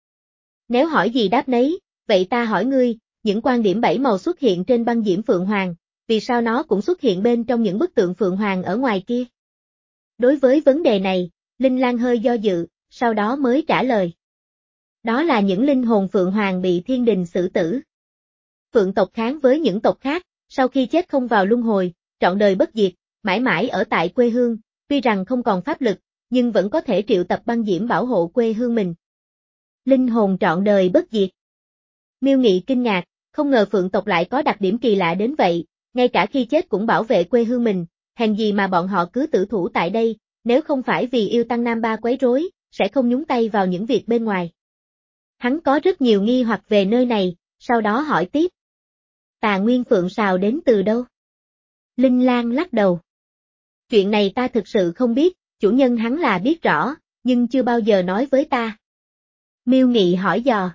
Nếu hỏi gì đáp nấy, vậy ta hỏi ngươi, những quan điểm bảy màu xuất hiện trên băng diễm Phượng Hoàng, vì sao nó cũng xuất hiện bên trong những bức tượng Phượng Hoàng ở ngoài kia? Đối với vấn đề này, Linh Lang hơi do dự, sau đó mới trả lời. Đó là những linh hồn Phượng Hoàng bị thiên đình xử tử. Phượng tộc kháng với những tộc khác, sau khi chết không vào luân hồi, trọn đời bất diệt, mãi mãi ở tại quê hương, tuy rằng không còn pháp lực, nhưng vẫn có thể triệu tập băng diễm bảo hộ quê hương mình. Linh hồn trọn đời bất diệt. Miêu Nghị kinh ngạc, không ngờ Phượng tộc lại có đặc điểm kỳ lạ đến vậy, ngay cả khi chết cũng bảo vệ quê hương mình, hèn gì mà bọn họ cứ tử thủ tại đây, nếu không phải vì yêu tăng Nam Ba quấy rối, sẽ không nhúng tay vào những việc bên ngoài. Hắn có rất nhiều nghi hoặc về nơi này, sau đó hỏi tiếp. Tà Nguyên Phượng Sào đến từ đâu? Linh Lang lắc đầu. Chuyện này ta thực sự không biết, chủ nhân hắn là biết rõ, nhưng chưa bao giờ nói với ta. Miêu Nghị hỏi dò.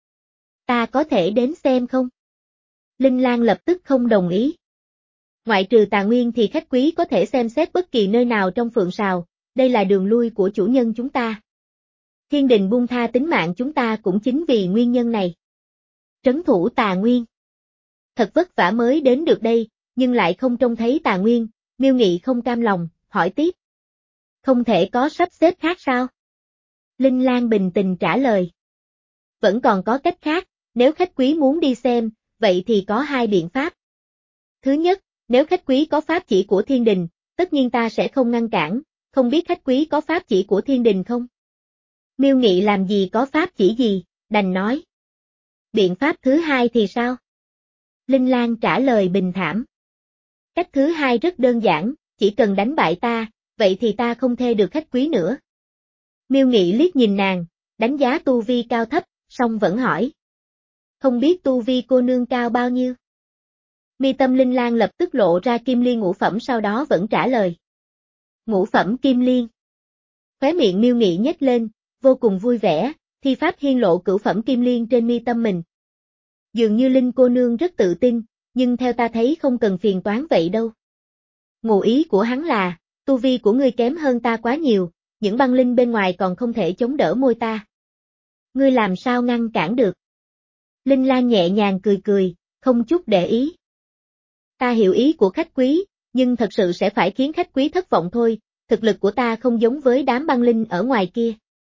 Ta có thể đến xem không? Linh Lang lập tức không đồng ý. Ngoại trừ Tà Nguyên thì khách quý có thể xem xét bất kỳ nơi nào trong Phượng Sào, đây là đường lui của chủ nhân chúng ta. Thiên đình buông tha tính mạng chúng ta cũng chính vì nguyên nhân này. Trấn thủ Tà Nguyên. Thật vất vả mới đến được đây, nhưng lại không trông thấy Tà Nguyên, Miêu Nghị không cam lòng, hỏi tiếp. Không thể có sắp xếp khác sao? Linh Lang bình tĩnh trả lời. Vẫn còn có cách khác, nếu khách quý muốn đi xem, vậy thì có hai biện pháp. Thứ nhất, nếu khách quý có pháp chỉ của thiên đình, tất nhiên ta sẽ không ngăn cản, không biết khách quý có pháp chỉ của thiên đình không? Miêu Nghị làm gì có pháp chỉ gì, đành nói. Biện pháp thứ hai thì sao? Linh Lang trả lời bình thản. Cách thứ hai rất đơn giản, chỉ cần đánh bại ta, vậy thì ta không thê được khách quý nữa. Miêu Nghị liếc nhìn nàng, đánh giá tu vi cao thấp, song vẫn hỏi. Không biết tu vi cô nương cao bao nhiêu? Mi tâm Linh Lan lập tức lộ ra kim liên ngũ phẩm, sau đó vẫn trả lời. Ngũ phẩm kim liên. Khóe miệng Miêu Nghị nhếch lên, vô cùng vui vẻ, thi pháp hiên lộ cửu phẩm kim liên trên mi tâm mình. Dường như Linh cô nương rất tự tin, nhưng theo ta thấy không cần phiền toán vậy đâu. Ngụ ý của hắn là, tu vi của ngươi kém hơn ta quá nhiều, những băng linh bên ngoài còn không thể chống đỡ môi ta. Ngươi làm sao ngăn cản được? Linh Lan nhẹ nhàng cười cười, không chút để ý. Ta hiểu ý của khách quý, nhưng thật sự sẽ phải khiến khách quý thất vọng thôi, thực lực của ta không giống với đám băng linh ở ngoài kia.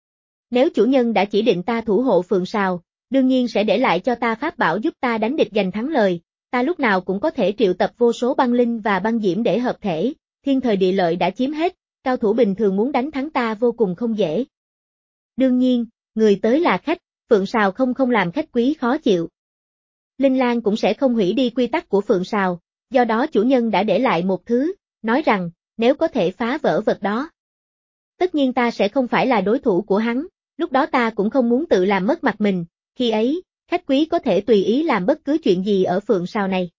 Nếu chủ nhân đã chỉ định ta thủ hộ Phượng Sào, đương nhiên sẽ để lại cho ta pháp bảo giúp ta đánh địch giành thắng lời, ta lúc nào cũng có thể triệu tập vô số băng linh và băng diễm để hợp thể, thiên thời địa lợi đã chiếm hết, cao thủ bình thường muốn đánh thắng ta vô cùng không dễ. Đương nhiên, người tới là khách, Phượng Sào không không làm khách quý khó chịu. Linh Lan cũng sẽ không hủy đi quy tắc của Phượng Sào, do đó chủ nhân đã để lại một thứ, nói rằng, nếu có thể phá vỡ vật đó. Tất nhiên ta sẽ không phải là đối thủ của hắn, lúc đó ta cũng không muốn tự làm mất mặt mình, khi ấy, khách quý có thể tùy ý làm bất cứ chuyện gì ở Phượng Sào này.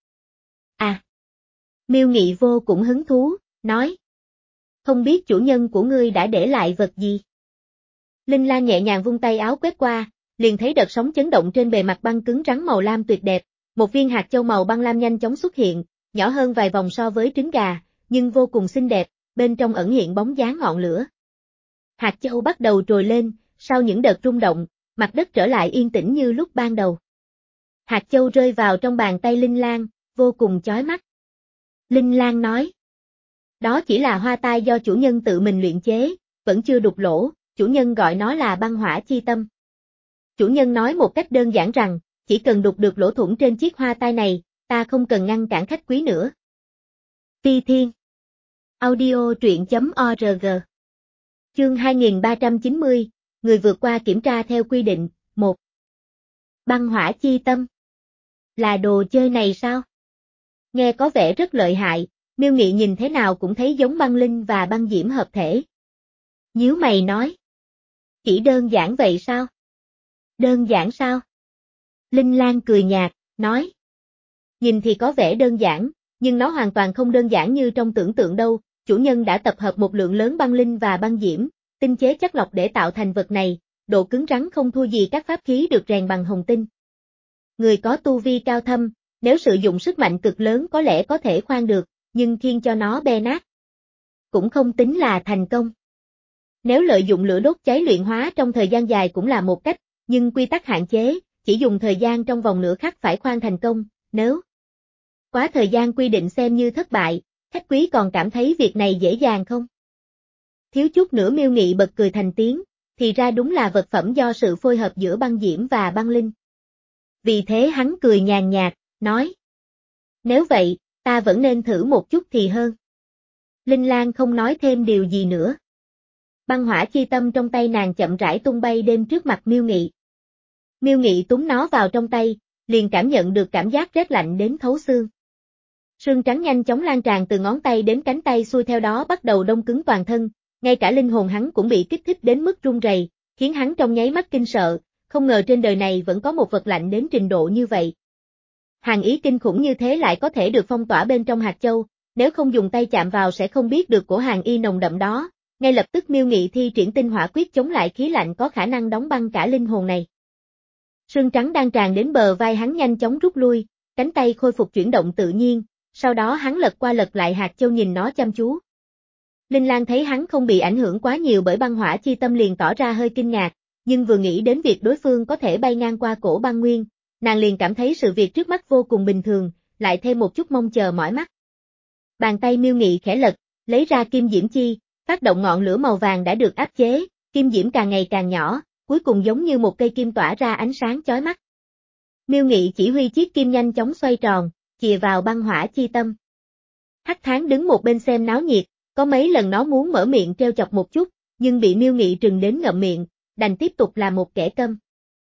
À! Miêu Nghị vô cũng hứng thú, nói. Không biết chủ nhân của ngươi đã để lại vật gì? Linh Lan nhẹ nhàng vung tay áo quét qua, liền thấy đợt sóng chấn động trên bề mặt băng cứng rắn màu lam tuyệt đẹp, một viên hạt châu màu băng lam nhanh chóng xuất hiện, nhỏ hơn vài vòng so với trứng gà, nhưng vô cùng xinh đẹp, bên trong ẩn hiện bóng dáng ngọn lửa. Hạt châu bắt đầu trồi lên, sau những đợt rung động, mặt đất trở lại yên tĩnh như lúc ban đầu. Hạt châu rơi vào trong bàn tay Linh Lan, vô cùng chói mắt. Linh Lan nói. Đó chỉ là hoa tai do chủ nhân tự mình luyện chế, vẫn chưa đục lỗ, chủ nhân gọi nó là băng hỏa chi tâm. Chủ nhân nói một cách đơn giản rằng, chỉ cần đục được lỗ thủng trên chiếc hoa tai này, ta không cần ngăn cản khách quý nữa. Phi Thiên Audio truyện chấm org Chương hai nghìn ba trăm chín mươi, người vượt qua kiểm tra theo quy định, một. Băng hỏa chi tâm. Là đồ chơi này sao? Nghe có vẻ rất lợi hại, Miêu Nghị nhìn thế nào cũng thấy giống băng linh và băng diễm hợp thể. Nhíu mày nói. Chỉ đơn giản vậy sao? Đơn giản sao? Linh Lan cười nhạt, nói. Nhìn thì có vẻ đơn giản, nhưng nó hoàn toàn không đơn giản như trong tưởng tượng đâu, chủ nhân đã tập hợp một lượng lớn băng linh và băng diễm, tinh chế chất lọc để tạo thành vật này, độ cứng rắn không thua gì các pháp khí được rèn bằng hồng tinh. Người có tu vi cao thâm, nếu sử dụng sức mạnh cực lớn có lẽ có thể khoan được, nhưng khiêng cho nó be nát, cũng không tính là thành công. Nếu lợi dụng lửa đốt cháy luyện hóa trong thời gian dài cũng là một cách, nhưng quy tắc hạn chế, chỉ dùng thời gian trong vòng nửa khắc phải khoan thành công, nếu quá thời gian quy định xem như thất bại, khách quý còn cảm thấy việc này dễ dàng không? Thiếu chút nữa Miêu Nghị bật cười thành tiếng, thì ra đúng là vật phẩm do sự phối hợp giữa băng diễm và băng linh. Vì thế hắn cười nhàn nhạt, nói. Nếu vậy, ta vẫn nên thử một chút thì hơn. Linh Lan không nói thêm điều gì nữa. Băng hỏa chi tâm trong tay nàng chậm rãi tung bay đêm trước mặt Miêu Nghị. Miêu Nghị túm nó vào trong tay, liền cảm nhận được cảm giác rét lạnh đến thấu xương. Sương trắng nhanh chóng lan tràn từ ngón tay đến cánh tay xuôi theo đó bắt đầu đông cứng toàn thân, ngay cả linh hồn hắn cũng bị kích thích đến mức run rẩy, khiến hắn trong nháy mắt kinh sợ, không ngờ trên đời này vẫn có một vật lạnh đến trình độ như vậy. Hàn ý kinh khủng như thế lại có thể được phong tỏa bên trong hạt châu, nếu không dùng tay chạm vào sẽ không biết được cổ hàn y nồng đậm đó, ngay lập tức Miêu Nghị thi triển tinh hỏa quyết chống lại khí lạnh có khả năng đóng băng cả linh hồn này. Sương trắng đang tràn đến bờ vai hắn nhanh chóng rút lui, cánh tay khôi phục chuyển động tự nhiên, sau đó hắn lật qua lật lại hạt châu nhìn nó chăm chú. Linh Lan thấy hắn không bị ảnh hưởng quá nhiều bởi băng hỏa chi tâm liền tỏ ra hơi kinh ngạc, nhưng vừa nghĩ đến việc đối phương có thể bay ngang qua cổ băng nguyên, nàng liền cảm thấy sự việc trước mắt vô cùng bình thường, lại thêm một chút mong chờ mỏi mắt. Bàn tay Miêu Nghị khẽ lật, lấy ra kim diễm chi, phát động ngọn lửa màu vàng đã được áp chế, kim diễm càng ngày càng nhỏ, cuối cùng giống như một cây kim tỏa ra ánh sáng chói mắt. Miêu Nghị chỉ huy chiếc kim nhanh chóng xoay tròn, chìa vào băng hỏa chi tâm. Hắc Tháng đứng một bên xem náo nhiệt, có mấy lần nó muốn mở miệng trêu chọc một chút, nhưng bị Miêu Nghị trừng đến ngậm miệng, đành tiếp tục là một kẻ câm.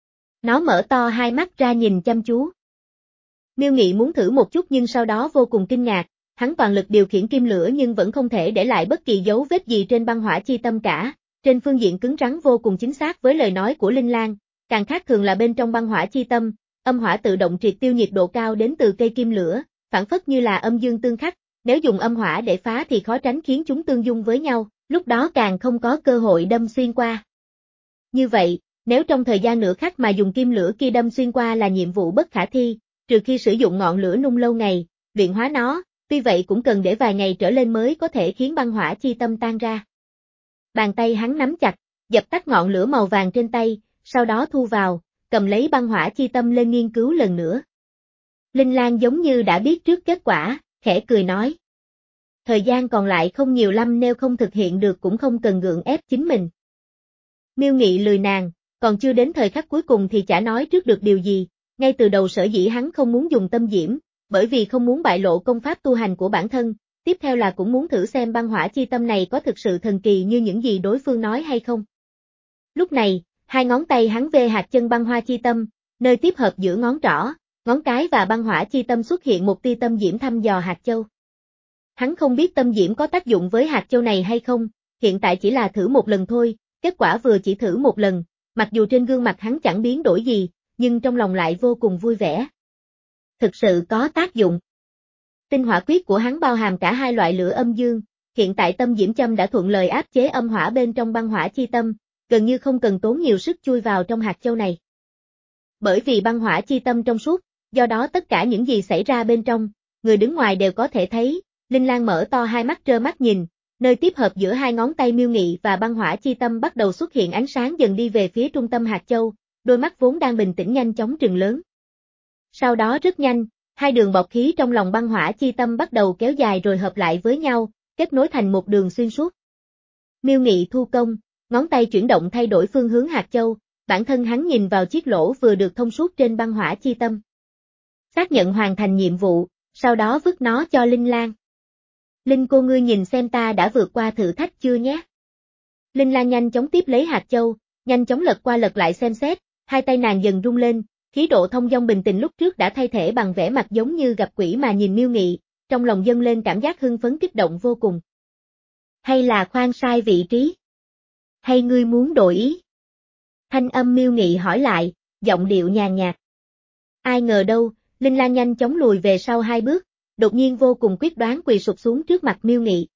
Nó mở to hai mắt ra nhìn chăm chú. Miêu Nghị muốn thử một chút nhưng sau đó vô cùng kinh ngạc, hắn toàn lực điều khiển kim lửa nhưng vẫn không thể để lại bất kỳ dấu vết gì trên băng hỏa chi tâm cả. Trên phương diện cứng rắn vô cùng chính xác với lời nói của Linh Lang, càng khác thường là bên trong băng hỏa chi tâm, âm hỏa tự động triệt tiêu nhiệt độ cao đến từ cây kim lửa, phản phất như là âm dương tương khắc, nếu dùng âm hỏa để phá thì khó tránh khiến chúng tương dung với nhau, lúc đó càng không có cơ hội đâm xuyên qua. Như vậy, nếu trong thời gian nửa khắc mà dùng kim lửa kia đâm xuyên qua là nhiệm vụ bất khả thi, trừ khi sử dụng ngọn lửa nung lâu ngày, luyện hóa nó, tuy vậy cũng cần để vài ngày trở lên mới có thể khiến băng hỏa chi tâm tan ra. Bàn tay hắn nắm chặt, dập tắt ngọn lửa màu vàng trên tay, sau đó thu vào, cầm lấy băng hỏa chi tâm lên nghiên cứu lần nữa. Linh Lang giống như đã biết trước kết quả, khẽ cười nói. Thời gian còn lại không nhiều lắm nếu không thực hiện được cũng không cần gượng ép chính mình. Miêu Nghị lười nàng, còn chưa đến thời khắc cuối cùng thì chả nói trước được điều gì, ngay từ đầu sở dĩ hắn không muốn dùng tâm diễm, bởi vì không muốn bại lộ công pháp tu hành của bản thân, tiếp theo là cũng muốn thử xem băng hỏa chi tâm này có thực sự thần kỳ như những gì đối phương nói hay không. Lúc này, hai ngón tay hắn vê hạt chân băng hoa chi tâm, nơi tiếp hợp giữa ngón trỏ, ngón cái và băng hỏa chi tâm xuất hiện một tia tâm diễm thăm dò hạt châu. Hắn không biết tâm diễm có tác dụng với hạt châu này hay không, hiện tại chỉ là thử một lần thôi, kết quả vừa chỉ thử một lần, mặc dù trên gương mặt hắn chẳng biến đổi gì, nhưng trong lòng lại vô cùng vui vẻ. Thực sự có tác dụng. Tinh hỏa quyết của hắn bao hàm cả hai loại lửa âm dương, hiện tại tâm diễm châm đã thuận lời áp chế âm hỏa bên trong băng hỏa chi tâm, gần như không cần tốn nhiều sức chui vào trong hạt châu này. Bởi vì băng hỏa chi tâm trong suốt, do đó tất cả những gì xảy ra bên trong, người đứng ngoài đều có thể thấy. Linh Lang mở to hai mắt trơ mắt nhìn, nơi tiếp hợp giữa hai ngón tay Miêu Nghị và băng hỏa chi tâm bắt đầu xuất hiện ánh sáng dần đi về phía trung tâm hạt châu, đôi mắt vốn đang bình tĩnh nhanh chóng trừng lớn. Sau đó rất nhanh, hai đường bọt khí trong lòng băng hỏa chi tâm bắt đầu kéo dài rồi hợp lại với nhau, kết nối thành một đường xuyên suốt. Miêu Nghị thu công, ngón tay chuyển động thay đổi phương hướng hạt châu, bản thân hắn nhìn vào chiếc lỗ vừa được thông suốt trên băng hỏa chi tâm. Xác nhận hoàn thành nhiệm vụ, sau đó vứt nó cho Linh Lang. Linh cô ngươi nhìn xem ta đã vượt qua thử thách chưa nhé. Linh Lang nhanh chóng tiếp lấy hạt châu, nhanh chóng lật qua lật lại xem xét, hai tay nàng dần rung lên, khí độ thông dong bình tĩnh lúc trước đã thay thể bằng vẻ mặt giống như gặp quỷ mà nhìn Miêu Nghị, trong lòng dâng lên cảm giác hưng phấn kích động vô cùng. Hay là khoan sai vị trí? Hay ngươi muốn đổi ý? Thanh âm Miêu Nghị hỏi lại, giọng điệu nhàn nhạt. Ai ngờ đâu, Linh Lang nhanh chóng lùi về sau hai bước, đột nhiên vô cùng quyết đoán quỳ sụp xuống trước mặt Miêu Nghị.